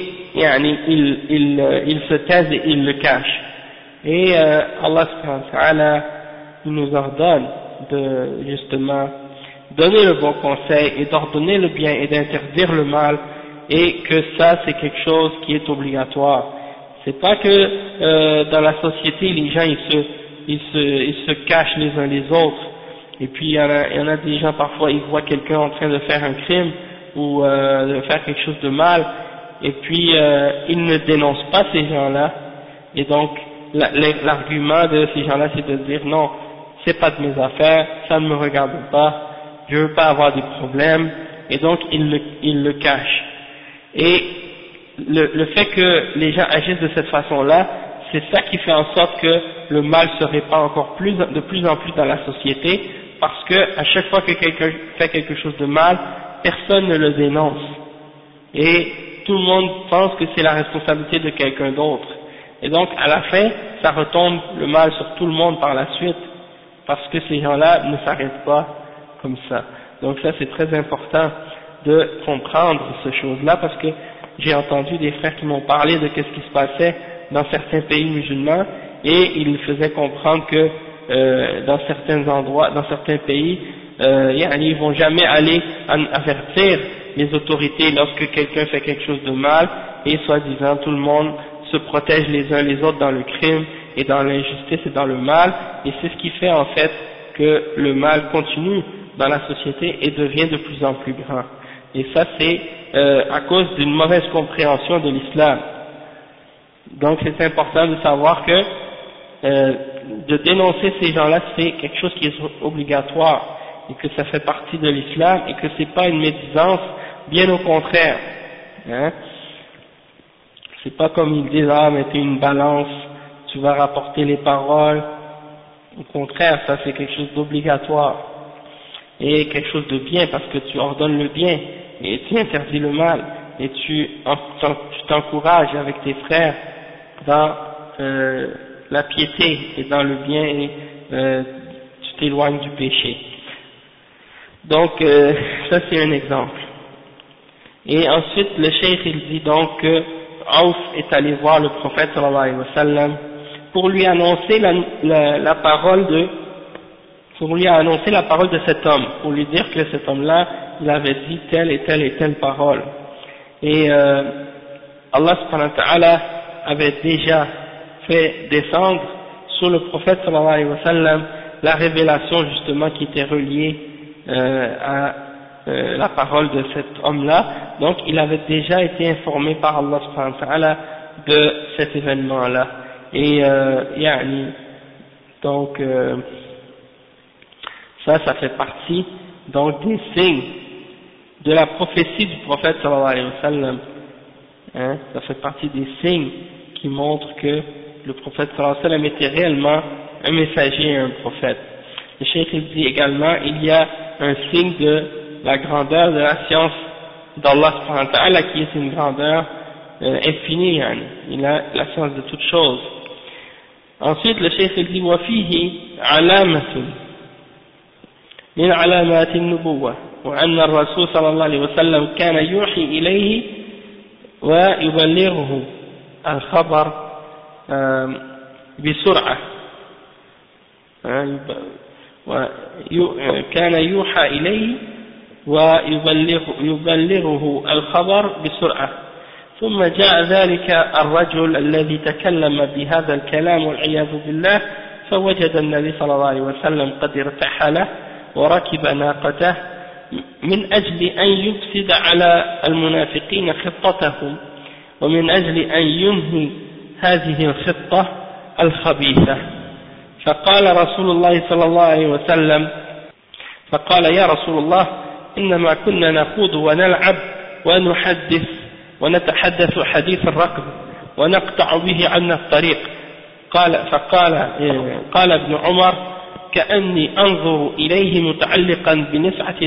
ils se taisent et ils le cachent. Et Allah subhanahu wa ta'ala nous ordonne de justement donner le bon conseil et d'ordonner le bien et d'interdire le mal, et que ça c'est quelque chose qui est obligatoire. C'est pas que dans la société les gens ils se cachent les uns les autres, et puis il y en a des gens parfois ils voient quelqu'un en train de faire un crime ou de faire quelque chose de mal, et puis ils ne dénoncent pas ces gens-là, et donc l'argument de ces gens-là c'est de dire non, c'est pas de mes affaires, ça ne me regarde pas, je veux pas avoir des problèmes, et donc ils le cachent. Et le fait que les gens agissent de cette façon-là, c'est ça qui fait en sorte que le mal se répand encore de plus en plus dans la société, parce que à chaque fois que quelqu'un fait quelque chose de mal, personne ne le dénonce, et tout le monde pense que c'est la responsabilité de quelqu'un d'autre, et donc à la fin ça retombe le mal sur tout le monde par la suite, parce que ces gens-là ne s'arrêtent pas comme ça. Donc ça c'est très important de comprendre ces choses-là, parce que j'ai entendu des frères qui m'ont parlé de qu'est-ce qui se passait dans certains pays musulmans, et ils faisaient comprendre que dans certains endroits, dans certains pays, ils vont jamais aller avertir les autorités lorsque quelqu'un fait quelque chose de mal, et soi-disant tout le monde se protège les uns les autres dans le crime et dans l'injustice et dans le mal, et c'est ce qui fait en fait que le mal continue dans la société et devient de plus en plus grand. Et ça c'est à cause d'une mauvaise compréhension de l'islam. Donc c'est important de savoir que de dénoncer ces gens-là, c'est quelque chose qui est obligatoire et que ça fait partie de l'islam et que c'est pas une médisance, bien au contraire. Hein? C'est pas comme ils disent, ah, mettez une balance, tu vas rapporter les paroles. Au contraire, ça c'est quelque chose d'obligatoire et quelque chose de bien parce que tu ordonnes le bien et tu interdis le mal et tu t'encourages avec tes frères dans la piété et dans le bien et tu t'éloignes du péché. Donc ça c'est un exemple. Et ensuite le cheikh il dit donc que Auf est allé voir le prophète sallallahu alayhi wa sallam pour lui annoncer la parole de cet homme, pour lui dire que cet homme-là, il avait dit telle et telle et telle parole. Et Allah subhanahu wa ta'ala avait déjà fait descendre sur le prophète sallallahu alayhi wa sallam la révélation justement qui était reliée à la parole de cet homme-là. Donc il avait déjà été informé par Allah subhanahu wa ta'ala de cet événement-là. Et donc ça fait partie donc des signes de la prophétie du prophète sallallahu alayhi wa sallam. Hein, ça fait partie des signes qui montrent que le prophète sallallahu alayhi wa sallam était réellement un messager et un prophète. Le cheikh il dit également, il y a un signe de la grandeur de la science d'Allah subhanahu wa ta'ala qui est une grandeur infinie, il a la science de toutes choses. Ensuite le cheikh il dit وفيه علامة من علامات النبوة وأن الرسول صلى الله عليه وسلم كان يوحي إليه ويبلغه الخبر بسرعة كان يوحى إليه ويبلغه الخبر بسرعة ثم جاء ذلك الرجل الذي تكلم بهذا الكلام والعياذ بالله فوجد النبي صلى الله عليه وسلم قد ارتحل وركب ناقته من أجل أن يفسد على المنافقين خطتهم ومن أجل أن ينهي هذه الخطة الخبيثة. فقال رسول الله صلى الله عليه وسلم فقال يا رسول الله إنما كنا نخوض ونلعب ونحدث ونتحدث حديث الركب ونقطع به عنا الطريق. قال ابن عمر كأني أنظر إليه متعلقا بنسعة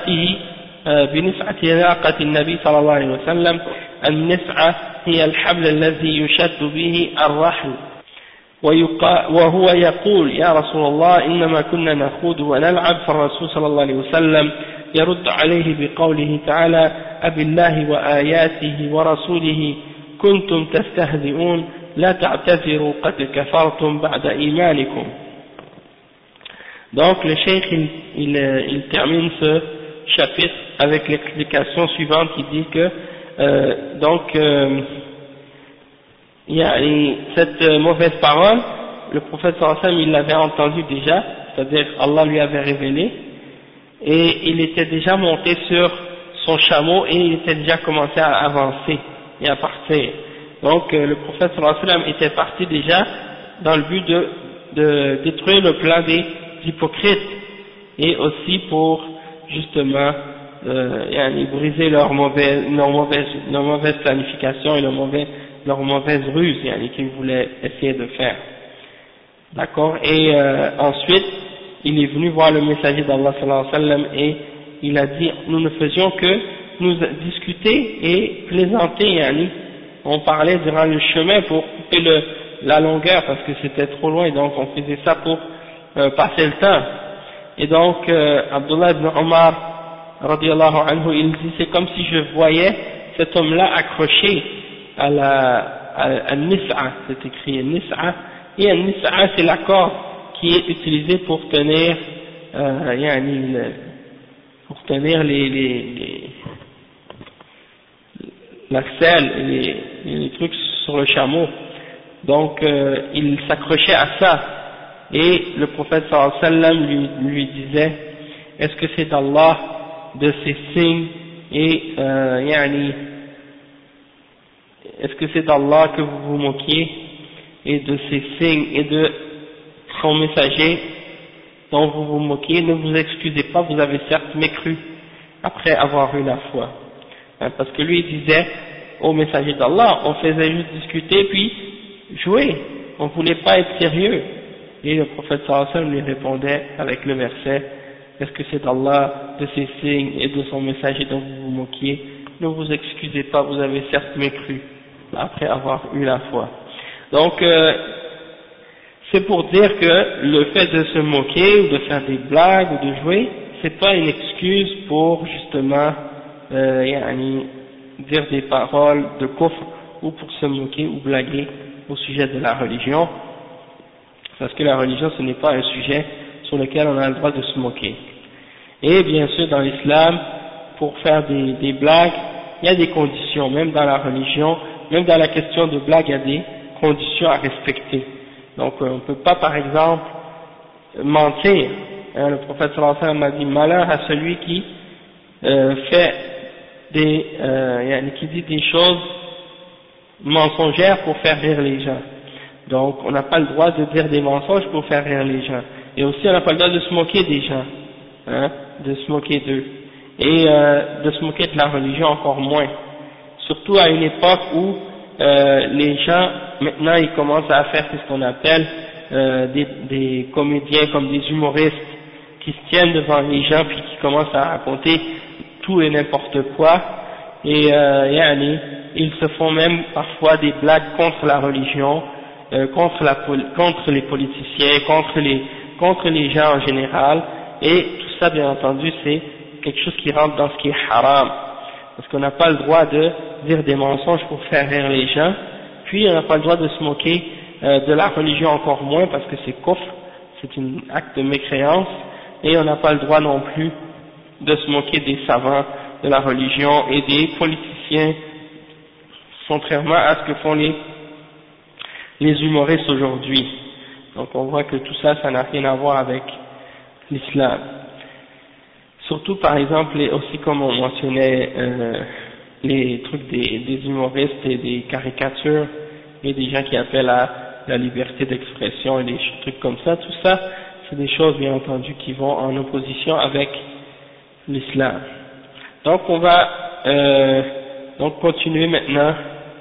ناقة النبي صلى الله عليه وسلم. النسعة هي الحبل الذي يشد به الرحل وهو يقول يا رسول الله إنما كنا نخوض ونلعب. فالرسول صلى الله عليه وسلم يرد عليه بقوله تعالى أبالله وآياته ورسوله كنتم تستهزئون لا تعتذروا قد كفرتم بعد إيمانكم. Donc le cheikh il termine ce chapitre avec l'explication suivante qui dit que cette mauvaise parole, le prophète sallallahu alayhi wa sallam il l'avait entendu déjà, c'est-à-dire Allah lui avait révélé, et il était déjà monté sur son chameau et il était déjà commencé à avancer et à partir. Donc le prophète sallallahu alayhi wa sallam était parti déjà dans le but de détruire le plan des hypocrites et aussi pour justement briser leur mauvaise planification et leur mauvaise ruse qu'ils voulaient essayer de faire. D'accord. Et ensuite il est venu voir le messager d'Allah sallallahu alayhi wa sallam et il a dit nous ne faisions que nous discuter et plaisanter, on parlait durant le chemin pour couper la longueur parce que c'était trop loin, donc on faisait ça pour passer le temps. Et donc Abdullah ibn Omar radiyallahu anhu il dit c'est comme si je voyais cet homme-là accroché à Nis'a, c'est écrit Nis'a, et Nis'a c'est la corde qui est utilisé pour tenir pour tenir la selle et les trucs sur le chameau. Donc il s'accrochait à ça, et le prophète sallallahu alayhi wa sallam lui disait: est-ce que c'est d'Allah, de ses signes, et est-ce que c'est d'Allah que vous vous moquiez, et de ses signes et de son messager dont vous vous moquez? Ne vous excusez pas, vous avez certes mécru après avoir eu la foi. Parce que lui il disait au messager d'Allah, on faisait juste discuter puis jouer, on voulait pas être sérieux. Et le prophète sallallahu alayhi wa sallam lui répondait avec le verset: est-ce que c'est d'Allah, de ses signes et de son messager dont vous vous moquiez? Ne vous excusez pas, vous avez certes mécru après avoir eu la foi. Donc c'est pour dire que le fait de se moquer ou de faire des blagues ou de jouer, c'est pas une excuse pour justement dire des paroles de kufr, ou pour se moquer ou blaguer au sujet de la religion, parce que la religion ce n'est pas un sujet sur lequel on a le droit de se moquer. Et bien sûr dans l'islam, pour faire des blagues, il y a des conditions, même dans la religion, même dans la question de blague, il y a des conditions à respecter. Donc on ne peut pas par exemple mentir. Le prophète sallallahu alayhi wa sallam a dit: malheur à celui qui qui dit des choses mensongères pour faire rire les gens. Donc on n'a pas le droit de dire des mensonges pour faire rire les gens. Et aussi on n'a pas le droit de se moquer des gens, de se moquer d'eux. Et de se moquer de la religion encore moins. Surtout à une époque où les gens maintenant ils commencent à faire ce qu'on appelle des comédiens, comme des humoristes qui se tiennent devant les gens puis qui commencent à raconter tout et n'importe quoi, et ils se font même parfois des blagues contre la religion, contre les politiciens, contre les gens en général, et tout ça bien entendu c'est quelque chose qui rentre dans ce qui est haram, parce qu'on n'a pas le droit de dire des mensonges pour faire rire les gens, puis on n'a pas le droit de se moquer de la religion encore moins, parce que c'est kufr, c'est un acte de mécréance, et on n'a pas le droit non plus de se moquer des savants de la religion et des politiciens, contrairement à ce que font les humoristes aujourd'hui. Donc on voit que tout ça, ça n'a rien à voir avec l'islam. Surtout par exemple, aussi comme on mentionnait les trucs des humoristes et des caricatures et des gens qui appellent à la liberté d'expression et des trucs comme ça, tout ça, c'est des choses bien entendu qui vont en opposition avec l'islam. Donc on va donc continuer maintenant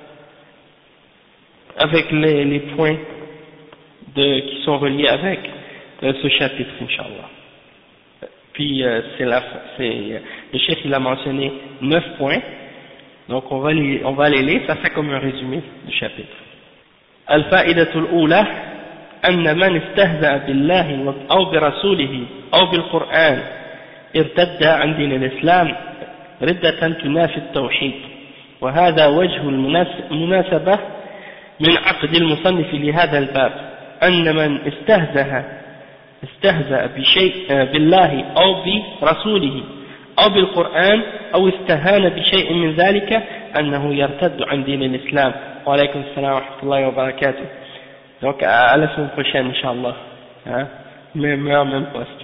avec les points qui sont reliés avec ce chapitre, Inch'Allah. Puis le chef il a mentionné 9 points, donc on va les lire, ça fait comme un résumé du chapitre. الفائدة الأولى أن من استهزأ بالله أو برسوله أو بالقرآن ارتد عن دين الإسلام ردة تنافي التوحيد، وهذا وجه المناسبة من عقد المصنف لهذا الباب، أن من استهزأ بشيء بالله أو برسوله أو بالقرآن أو استهان بشيء من ذلك أنه يرتد عن دين الإسلام. وعليكم السلام ورحمة الله وبركاته. Donc à la semaine prochaine, Inch'Allah. Même poste.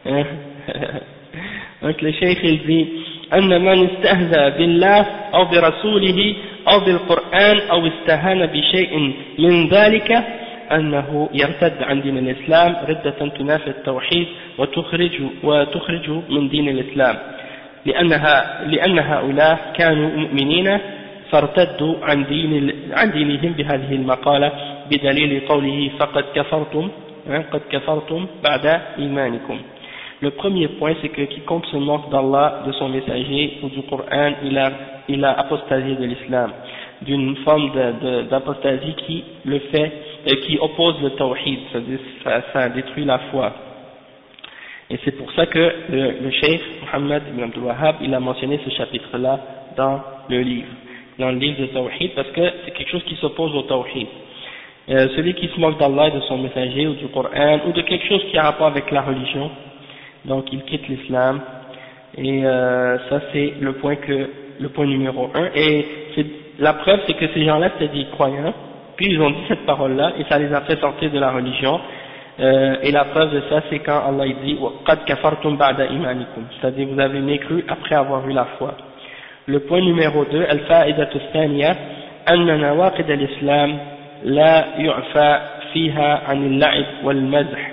Donc le cheikh il dit: أن من استهزأ بالله أو برسوله أو بالقرآن أو استهان بشيء من ذلك أنه يرتد عن دين الإسلام ردة تنافي التوحيد وتخرج من دين الإسلام، لأن هؤلاء كانوا مؤمنين فارتدوا عن دينهم بهذه المقالة بدليل قوله فقد كفرتم بعد إيمانكم. Le premier point, c'est que quiconque se moque d'Allah, de son messager ou du Coran, il a apostasié de l'islam, d'une forme d'apostasie qui oppose le tawhid, c'est-à-dire ça détruit la foi. Et c'est pour ça que le cheikh Muhammad ibn Abdul Wahhab, il a mentionné ce chapitre-là dans le livre de tawhid, parce que c'est quelque chose qui s'oppose au tawhid. celui qui se moque d'Allah et de son messager ou du Coran ou de quelque chose qui a rapport avec la religion, donc il quitte l'islam. Et ça c'est le point numéro 1. Et la preuve c'est que ces gens-là c'était des croyants, puis ils ont dit cette parole-là et ça les a fait sortir de la religion. Et la preuve de ça c'est quand Allah dit قَدْ كَفَرْتُمْ بَعْدَ إِيمَانِكُمْ, c'est-à-dire vous avez mécru après avoir eu la foi. Le point numéro 2, الفائدة الثانية أن نواقض الإسلام لا يعفى فيها عن اللعب والمزح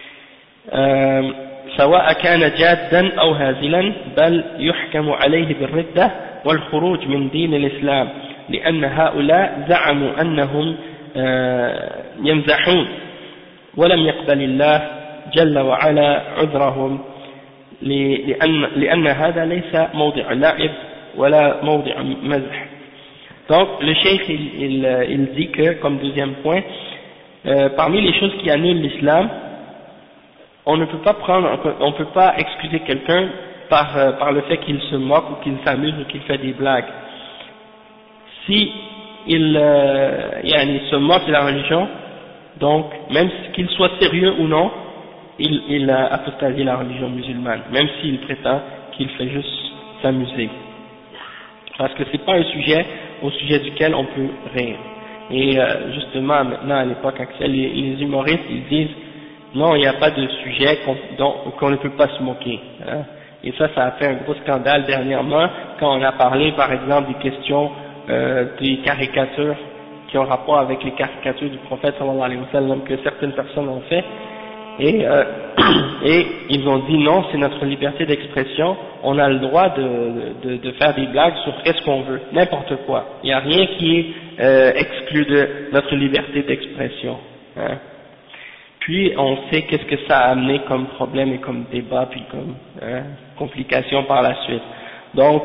سواء كان جادا أو هازلا بل يحكم عليه بالردة والخروج من دين الإسلام لأن هؤلاء زعموا أنهم يمزحون ولم يقبل الله جل وعلا عذرهم لأن هذا ليس موضع لعب ولا موضع مزح. Donc le cheikh il dit que comme deuxième point, parmi les choses qui annulent l'islam, on ne peut pas excuser quelqu'un par le fait qu'il se moque ou qu'il s'amuse ou qu'il fait des blagues. Si il se moque de la religion, donc même qu'il soit sérieux ou non, il a apostasié la religion musulmane, même s'il prétend qu'il fait juste s'amuser. Parce que c'est pas un sujet au sujet duquel on peut rire. Et justement maintenant à l'époque actuelle, les humoristes ils disent non, il n'y a pas de sujet qu'on ne peut pas se moquer. Hein. Et ça a fait un gros scandale dernièrement quand on a parlé par exemple des questions des caricatures qui ont rapport avec les caricatures du prophète sallallahu alayhi wa sallam que certaines personnes ont fait. Et ils ont dit non, c'est notre liberté d'expression, on a le droit de faire des blagues sur qu'est-ce qu'on veut, n'importe quoi. Il n'y a rien qui est exclu de notre liberté d'expression. Hein. Puis on sait qu'est-ce que ça a amené comme problème et comme débat, puis comme complication par la suite. Donc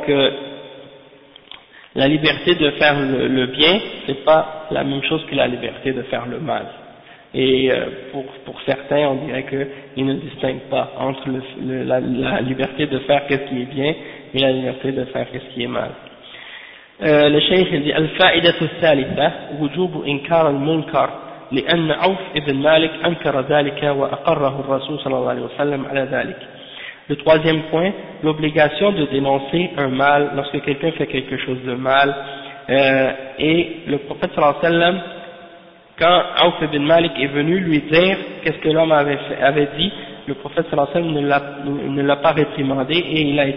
la liberté de faire le bien, c'est pas la même chose que la liberté de faire le mal. Et pour certains, on dirait qu'ils ne distinguent pas entre la liberté de faire ce qui est bien et la liberté de faire ce qui est mal. Le cheikh dit الفائدة الثالثة وجوب إنكار المنكر لأن عوف ابن مالك أنكر ذلك وأقره الرسول صلى الله عليه وسلم على ذلك. Le troisième point, l'obligation de dénoncer un mal lorsque quelqu'un fait quelque chose de mal. Et le prophète sallallahu alayhi wa sallam, quand Auf ibn Malik est venu lui dire qu'est-ce que l'homme avait dit, le prophète sallallahu alayhi wa sallam ne l'a pas réprimandé et il a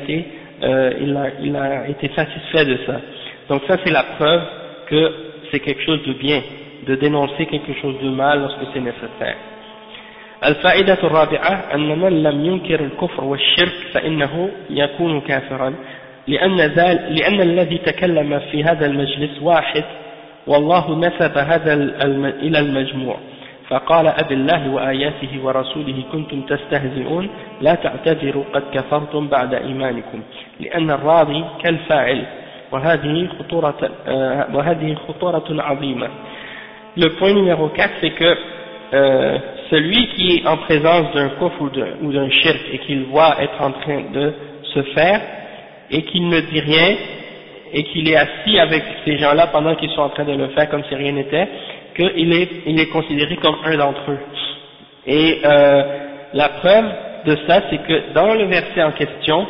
été satisfait de ça. Donc ça c'est la preuve que c'est quelque chose de bien, de dénoncer quelque chose de mal lorsque c'est nécessaire. الفائدة الرابعة أن من لم ينكر الكفر والشرك فإنه يكون كافرا لأن الذي تكلم في هذا المجلس واحد والله نسب هذا إلى المجموع فقال أبي الله وآياته ورسوله كنتم تستهزئون لا تعتذروا قد كفرتم بعد إيمانكم لأن الراضي كالفاعل وهذه خطورة عظيمة. Le point numéro 4 c'est que celui qui est en présence d'un kufr ou d'un shirk et qu'il voit être en train de se faire et qu'il ne dit rien et qu'il est assis avec ces gens-là pendant qu'ils sont en train de le faire comme si rien n'était, qu'il est considéré comme un d'entre eux. Et la preuve de ça, c'est que dans le verset en question,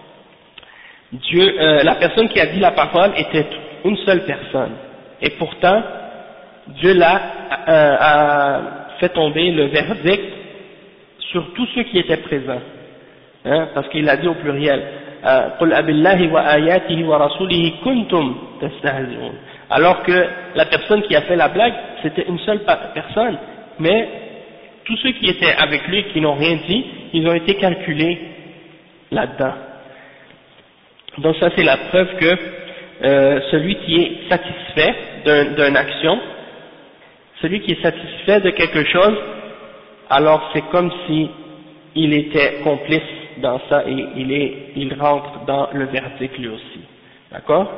la personne qui a dit la parole était une seule personne. Et pourtant, Dieu a fait tomber le verdict sur tous ceux qui étaient présents. Hein, parce qu'il a dit au pluriel. قل أبي الله وآياته ورسوله كنتم تستهزئون. Alors que la personne qui a fait la blague, c'était une seule personne, mais tous ceux qui étaient avec lui, qui n'ont rien dit, ils ont été calculés là-dedans. Donc ça c'est la preuve que celui qui est satisfait d'une action, celui qui est satisfait de quelque chose, alors c'est comme si il était complice dans ça et il rentre dans le verdict lui aussi. D'accord?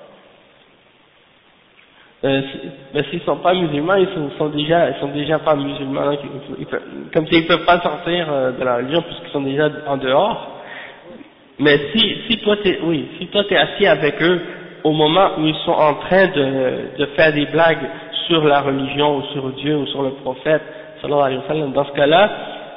Mais s'ils sont pas musulmans, ils sont déjà pas musulmans, comme s'ils peuvent pas sortir de la religion puisqu'ils sont déjà en dehors. Mais si toi t'es assis avec eux au moment où ils sont en train de faire des blagues sur la religion ou sur Dieu ou sur le prophète sallallahu alayhi wa sallam, dans ce cas-là,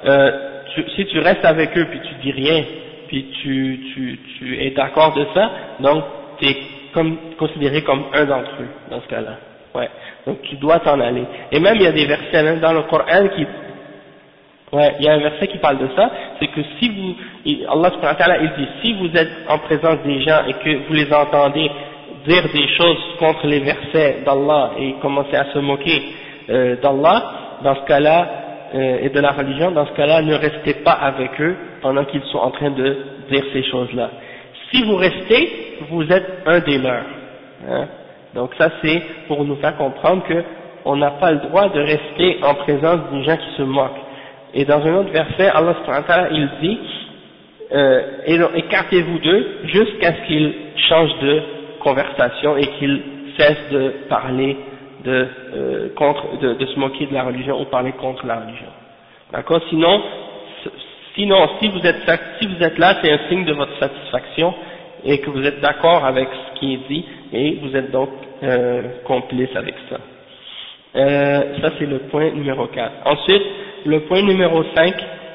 si tu restes avec eux puis tu dis rien, puis tu es d'accord de ça, donc tu es considéré comme un d'entre eux dans ce cas-là. Ouais. Donc tu dois t'en aller. Et même il y a des versets même dans le Coran il y a un verset qui parle de ça, c'est que si Allah subhanahu wa ta'ala, il dit, si vous êtes en présence des gens et que vous les entendez dire des choses contre les versets d'Allah et commencer à se moquer d'Allah, dans ce cas-là, et de la religion, dans ce cas-là, ne restez pas avec eux pendant qu'ils sont en train de dire ces choses-là. Si vous restez, vous êtes un des leurs. Hein. Donc ça c'est pour nous faire comprendre que on n'a pas le droit de rester en présence des gens qui se moquent. Et dans un autre verset, Allah subhanahu wa ta'ala, il dit écartez-vous d'eux jusqu'à ce qu'ils changent de conversation et qu'ils cessent de parler de se moquer de la religion ou parler contre la religion. D'accord? Sinon, si vous êtes là, c'est un signe de votre satisfaction et que vous êtes d'accord avec ce qui est dit et vous êtes donc complice avec ça. Ça c'est le point numéro 4. Ensuite, le point numéro 5,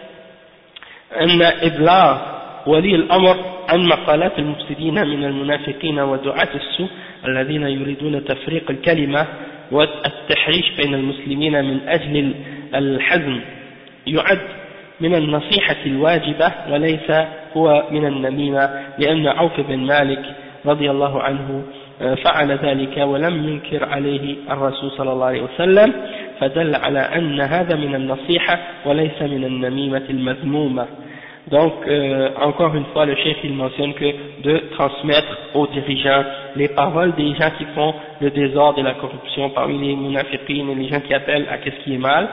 أن إبلاغ ولي الأمر عن مقالات المفسدين من المنافقين ودعاة السوء الذين يريدون تفريق الكلمة والتحريش بين المسلمين من أجل الحزم يعد من النصيحة الواجبة وليس هو من النميمة، لأن عوف بن مالك رضي الله عنه فعل ذلك ولم ينكر عليه الرسول صلى الله عليه وسلم، فدل على أن هذا من النصيحة وليس من النميمة المذمومة. Donc, encore une fois, le cheikh il mentionne que de transmettre aux dirigeants les paroles des gens qui font le désordre et la corruption parmi les munafiqines et les gens qui appellent à qu'est-ce qui est mal,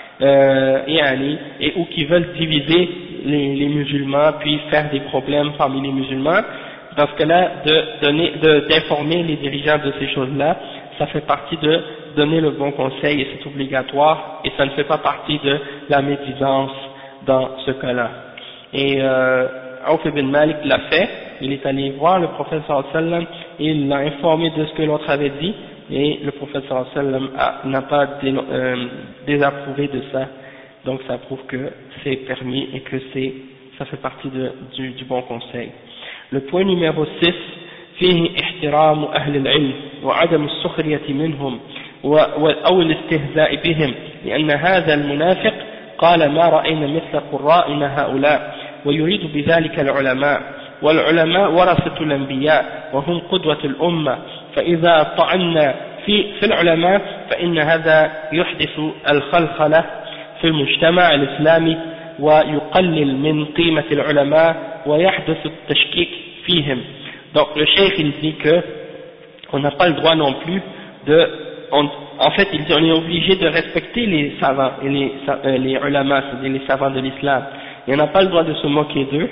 et ou qui veulent diviser les musulmans puis faire des problèmes parmi les musulmans. Dans ce cas-là, d'informer les dirigeants de ces choses-là, ça fait partie de donner le bon conseil et c'est obligatoire et ça ne fait pas partie de la médisance dans ce cas-là. Et Auf ibn Malik l'a fait, il est allé voir le prophète sallallahu alayhi wa sallam et il l'a informé de ce que l'autre avait dit et le prophète sallallahu alayhi wa sallam n'a pas désapprouvé de ça, donc ça prouve que c'est permis et que ça fait partie du bon conseil. Le point numéro 6, فيه احترام أهل العلم وعدم السخرية منهم أو الاستهزاء بهم، لأن هذا المنافق قال ما رأينا مثل قرائنا هؤلاء، ويريد بذلك العلماء، والعلماء ورثة الأنبياء وهم قدوة الأمة، فإذا طعنا في العلماء فإن هذا يحدث الخلخلة في المجتمع الإسلامي ويقلل من قيمة العلماء ويحدث التشكيك فيهم. Donc le cheikh il dit que on n'a pas le droit non plus en fait il dit on est obligé de respecter les savants et les ulama, c'est-à-dire les savants de l'islam, et on n'a pas le droit de se moquer d'eux,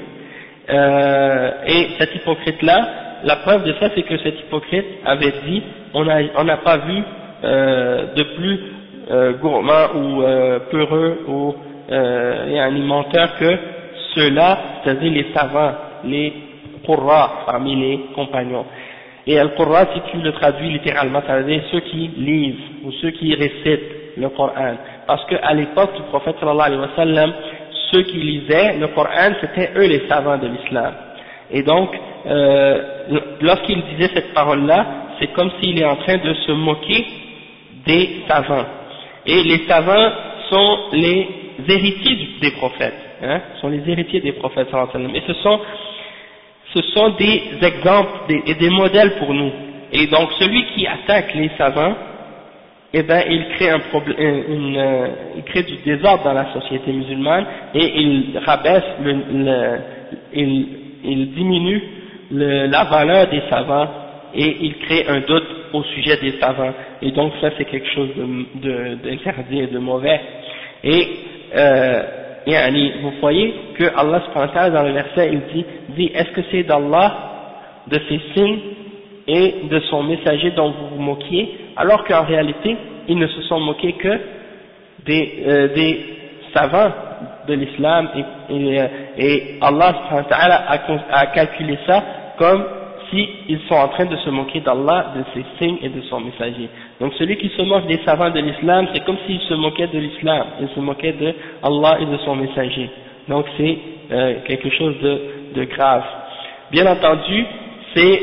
et cet hypocrite là, la preuve de ça c'est que cet hypocrite avait dit on n'a pas vu de plus gourmand ou peureux ou menteur que ceux-là, c'est-à-dire les savants, les qurra parmi les compagnons. Et al-qurra, si tu le traduis littéralement, ça veut dire ceux qui lisent ou ceux qui récitent le Coran. Parce qu'à l'époque du prophète sallallahu alayhi wa sallam, ceux qui lisaient le Coran, c'était eux les savants de l'islam. Et donc, lorsqu'il disait cette parole-là, c'est comme s'il est en train de se moquer des savants. Et les savants sont les héritiers des prophètes, sont les héritiers des prophètes sallallahu alayhi wa sallam. Et ce sont des exemples et des modèles pour nous. Et donc celui qui attaque les savants, eh ben il crée un problème, il crée du désordre dans la société musulmane et il rabaisse, il diminue la valeur des savants et il crée un doute au sujet des savants. Et donc ça c'est quelque chose d'interdit et de mauvais. Et vous voyez que Allah subhanahu wa ta'ala dans le verset il dit est-ce que c'est d'Allah, de ses signes et de son messager dont vous vous moquiez, alors qu'en réalité ils ne se sont moqués que des savants de l'islam et Allah subhanahu wa ta'ala a calculé ça comme s'ils sont en train de se moquer d'Allah, de ses signes et de son messager. Donc celui qui se moque des savants de l'islam, c'est comme s'il se moquait de l'islam, il se moquait de Allah et de son messager. Donc c'est quelque chose de grave. Bien entendu, c'est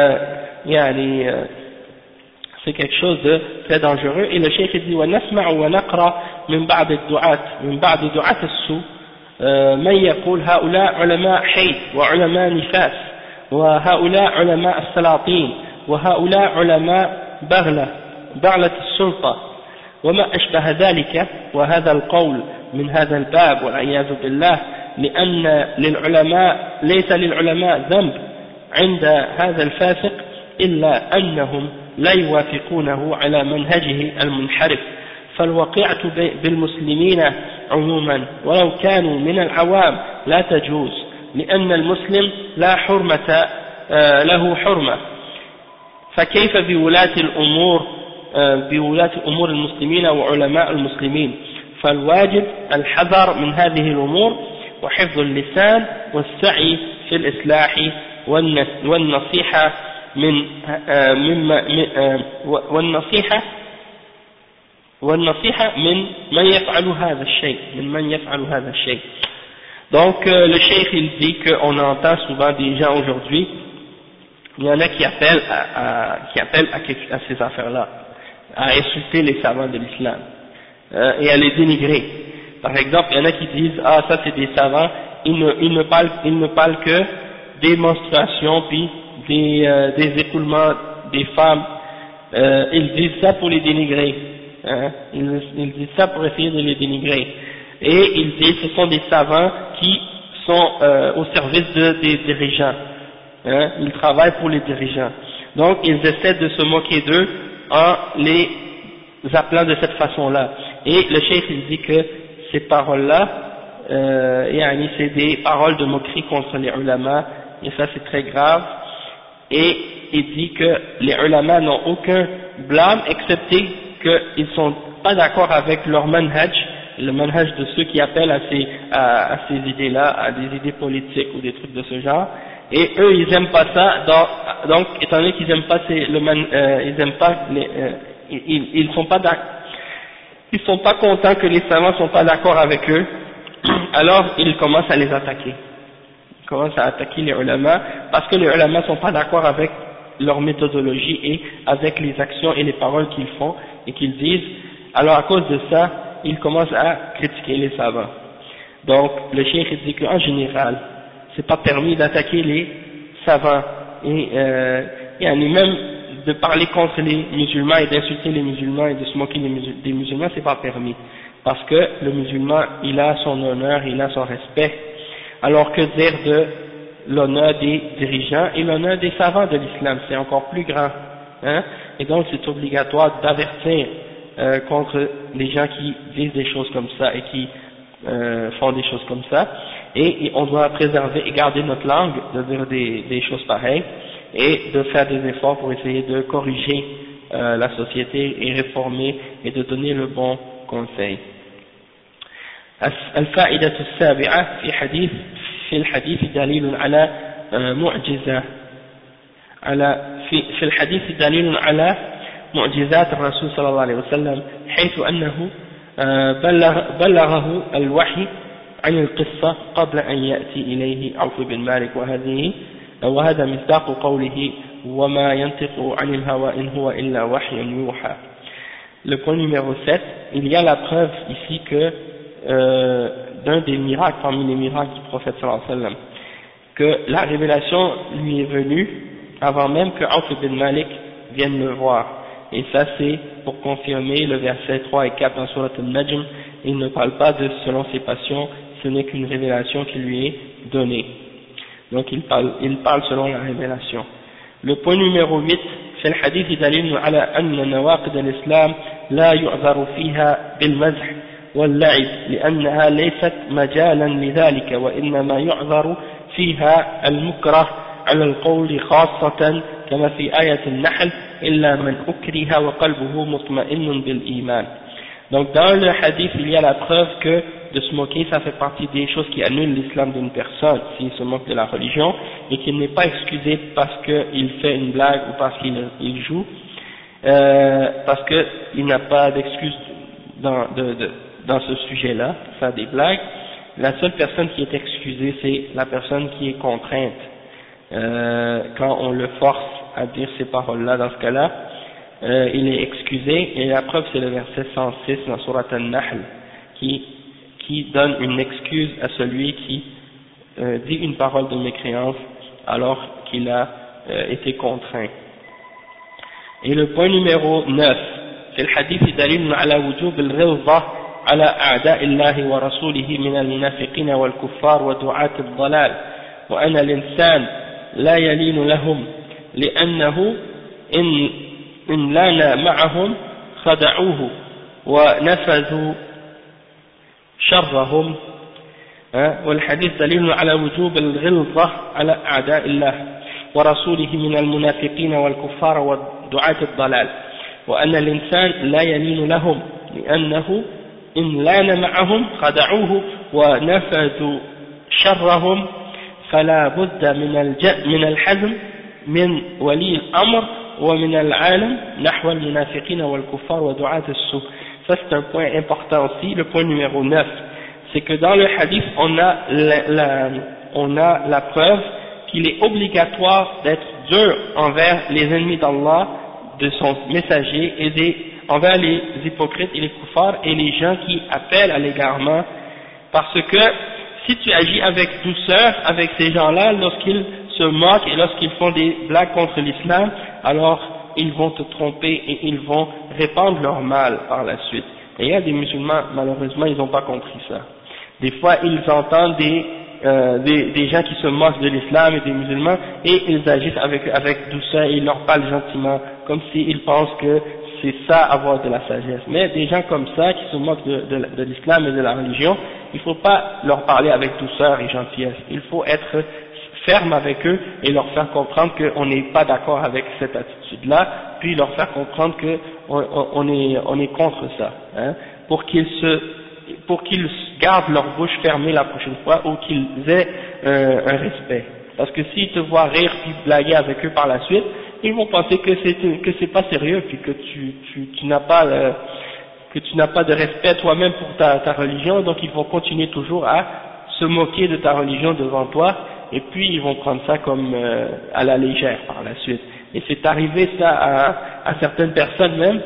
c'est quelque chose de très dangereux. Et le cheikh dit وَنَسْمَعُ وَنَقْرَأ من بعد دعاة السوء من يقول هؤلاء علماء حيث وعلماء نفاس وهؤلاء علماء السلاطين وهؤلاء علماء بغلة السلطة وما أشبه ذلك. وهذا القول من هذا الباب والعياذ بالله، لأن ليس للعلماء ذنب عند هذا الفاسق إلا أنهم لا يوافقونه على منهجه المنحرف. فالوقيعة بالمسلمين عموما ولو كانوا من العوام لا تجوز، لأن المسلم لا حرمة له حرمة، فكيف بولاة أمور المسلمين وعلماء المسلمين؟ فالواجب الحذر من هذه الأمور وحفظ اللسان والسعي في الإصلاح والنصيحة والنصيحة من يفعل هذا الشيء. Donc le cheikh il dit qu'on entend souvent des gens aujourd'hui, il y en a qui appellent à ces affaires-là, à insulter les savants de l'islam et à les dénigrer. Par exemple, il y en a qui disent ah ça c'est des savants, ils ne parlent que des menstruations puis des écoulements des femmes, ils disent ça pour les dénigrer, hein, ils disent ça pour essayer de les dénigrer, et ils disent ce sont des savants qui sont au service des dirigeants, hein, ils travaillent pour les dirigeants, donc ils essaient de se moquer d'eux en les appelant de cette façon-là. Et le cheikh il dit que ces paroles-là, c'est des paroles de moquerie contre les ulama, et ça c'est très grave. Et il dit que les ulama n'ont aucun blâme excepté qu'ils ne sont pas d'accord avec leur manhaj, le manhaj de ceux qui appellent à ces idées-là, à des idées politiques ou des trucs de ce genre, et eux ils aiment pas ça, donc étant donné qu'ils aiment pas ils sont pas contents que les savants sont pas d'accord avec eux, alors ils commencent à les attaquer. Ils commencent à attaquer les ulama parce que les ulama sont pas d'accord avec leur méthodologie et avec les actions et les paroles qu'ils font et qu'ils disent. Alors à cause de ça, ils commencent à critiquer les savants. Donc le cheikh dit qu'en général, c'est pas permis d'attaquer les savants et même de parler contre les musulmans et d'insulter les musulmans et de se moquer des musulmans, c'est pas permis. Parce que le musulman, il a son honneur, il a son respect. Alors que dire de l'honneur des dirigeants et l'honneur des savants de l'islam, c'est encore plus grand, hein? Et donc c'est obligatoire d'avertir contre les gens qui disent des choses comme ça et qui font des choses comme ça, et on doit préserver et garder notre langue de dire des choses pareilles et de faire des efforts pour essayer de corriger la société et réformer et de donner le bon conseil. الفائدة السابعة في الحديث دليل على معجزة في الحديث دليل على معجزات الرسول صلى الله عليه وسلم، حيث أنه بلغه الوحي عن القصة قبل أن يأتي إليه عوف بن مالك، وهذا مصداق قوله وما ينطق عن الهوى إن هو إلا وحي يوحى. Le point numéro 7, il y a la preuve ici que d'un des miracles parmi les miracles du prophète sallallahu alayhi wa sallam, que la révélation lui est venue avant même que Auf ibn Malik vienne le voir, et ça c'est pour confirmer le verset 3 et 4 dans Surat al-Najm. Il ne parle pas de selon ses passions, ce n'est qu'une révélation qui lui est donnée, donc il parle selon la révélation. Le point numéro 8, في الحديث دليل على أن نواقض الإسلام لا يعذر فيها بالمزح واللعب لأنها ليست مجالا لذلك، وإنما يعذر فيها المكره على القول خاصة كما في آية النحل إلا من أكره وقلبه مطمئن بالإيمان. Donc dans le hadith il y a la preuve que de se moquer, ça fait partie des choses qui annulent l'islam d'une personne, s'il se moque de la religion, et qu'il n'est pas excusé parce qu'il fait une blague ou parce qu'il joue, parce qu'il n'a pas d'excuse dans ce sujet-là, faire des blagues. La seule personne qui est excusée, c'est la personne qui est contrainte. Quand on le force à dire ces paroles-là, dans ce cas-là, il est excusé, et la preuve c'est le verset 106 dans Surat An-Nahl, qui donne une excuse à celui qui dit une parole de mécréance alors qu'il a été contraint. Et le point numéro 9, في الحديث دليل على وجوب الغلظة على أعداء الله ورسوله من المنافقين والكفار ودعاة الضلال وأن الإنسان لا يلين لهم لأنه إن لان معهم خدعوه ونفذوا شرهم والحديث دليل على وجوب الغلظة على أعداء الله ورسوله من المنافقين والكفار ودعاة الضلال وأن الإنسان لا يلين لهم لأنه إن لان معهم خدعوه ونفذوا شرهم فلا بد من الحزم من ولي الأمر ومن العالم نحو المنافقين والكفار ودعاة السوء. Ça c'est un point important aussi, le point numéro 9, c'est que dans le hadith on a la preuve qu'il est obligatoire d'être dur envers les ennemis d'Allah, de son messager, et envers les hypocrites et les kuffars et les gens qui appellent à l'égarement, parce que si tu agis avec douceur avec ces gens-là, lorsqu'ils se moquent et lorsqu'ils font des blagues contre l'islam, alors ils vont te tromper et ils vont répandre leur mal par la suite. Et il y a des musulmans, malheureusement, ils n'ont pas compris ça. Des fois, ils entendent des gens qui se moquent de l'islam et des musulmans, et ils agissent avec douceur et ils leur parlent gentiment, comme s'ils pensent que c'est ça avoir de la sagesse. Mais des gens comme ça, qui se moquent de l'islam et de la religion, il ne faut pas leur parler avec douceur et gentillesse. Il faut être ferme avec eux et leur faire comprendre qu'on n'est pas d'accord avec cette attitude-là, puis leur faire comprendre qu'on est contre ça, hein, pour qu'ils gardent leur bouche fermée la prochaine fois, ou qu'ils aient un respect. Parce que s'ils te voient rire puis blaguer avec eux par la suite, ils vont penser que c'est pas sérieux, puis que tu n'as pas de respect toi-même pour ta religion, donc ils vont continuer toujours à se moquer de ta religion devant toi, et puis ils vont prendre ça comme à la légère par la suite. Et c'est arrivé ça à certaines personnes même,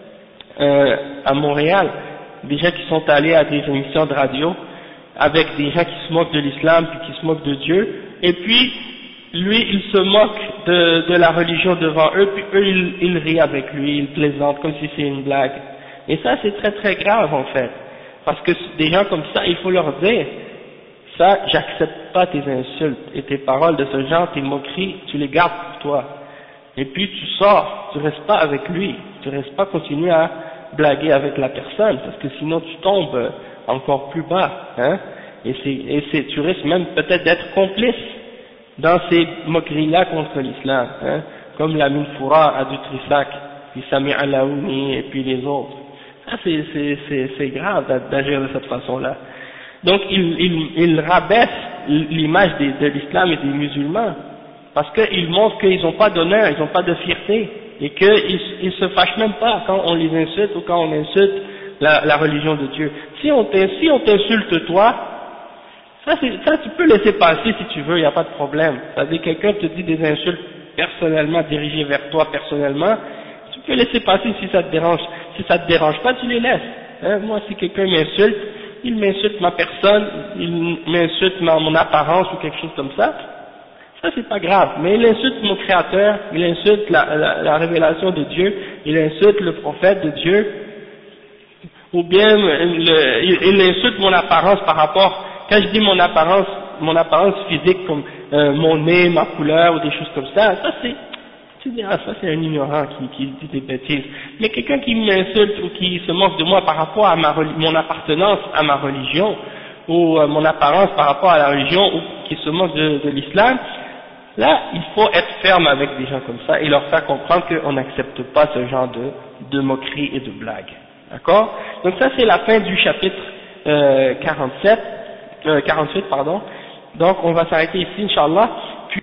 à Montréal, des gens qui sont allés à des émissions de radio avec des gens qui se moquent de l'islam puis qui se moquent de Dieu, et puis lui il se moque de la religion devant eux, puis eux ils rient avec lui, ils plaisantent comme si c'est une blague. Et ça c'est très très grave en fait, parce que des gens comme ça, il faut leur dire, ça j'accepte pas tes insultes et tes paroles de ce genre, tes moqueries, tu les gardes pour toi. Et puis tu sors, tu restes pas avec lui, tu restes pas continuer à blaguer avec la personne, parce que sinon tu tombes encore plus bas, hein, tu risques même peut-être d'être complice dans ces moqueries-là contre l'islam, hein, comme la Minfoura à Dutrissac, puis Sami Alaouni et puis les autres. Ça c'est grave d'agir de cette façon-là. Donc il rabaisse l'image de l'islam et des musulmans, parce qu'ils montrent qu'ils n'ont pas d'honneur, ils n'ont pas de fierté, et qu'ils se fâchent même pas quand on les insulte ou quand on insulte la religion de Dieu. Si on t'insulte toi, ça tu peux laisser passer si tu veux, il n'y a pas de problème. C'est-à-dire quelqu'un te dit des insultes personnellement dirigées vers toi personnellement, tu peux laisser passer si ça te dérange. Si ça te dérange pas, tu les laisses. Hein, moi, si quelqu'un m'insulte, il m'insulte ma personne, il m'insulte mon apparence ou quelque chose comme ça c'est pas grave, mais il insulte mon créateur, il insulte la révélation de Dieu, il insulte le prophète de Dieu, ou bien il insulte mon apparence par rapport, quand je dis mon apparence physique comme mon nez, ma couleur ou des choses comme ça, ça c'est un ignorant qui dit des bêtises. Mais quelqu'un qui m'insulte ou qui se moque de moi par rapport à mon appartenance à ma religion, ou mon apparence par rapport à la religion, ou qui se moque de l'islam, là, il faut être ferme avec des gens comme ça et leur faire comprendre qu'on n'accepte pas ce genre de moquerie et de blague. D'accord? Donc ça, c'est la fin du chapitre 48 pardon. Donc on va s'arrêter ici, Inch'Allah.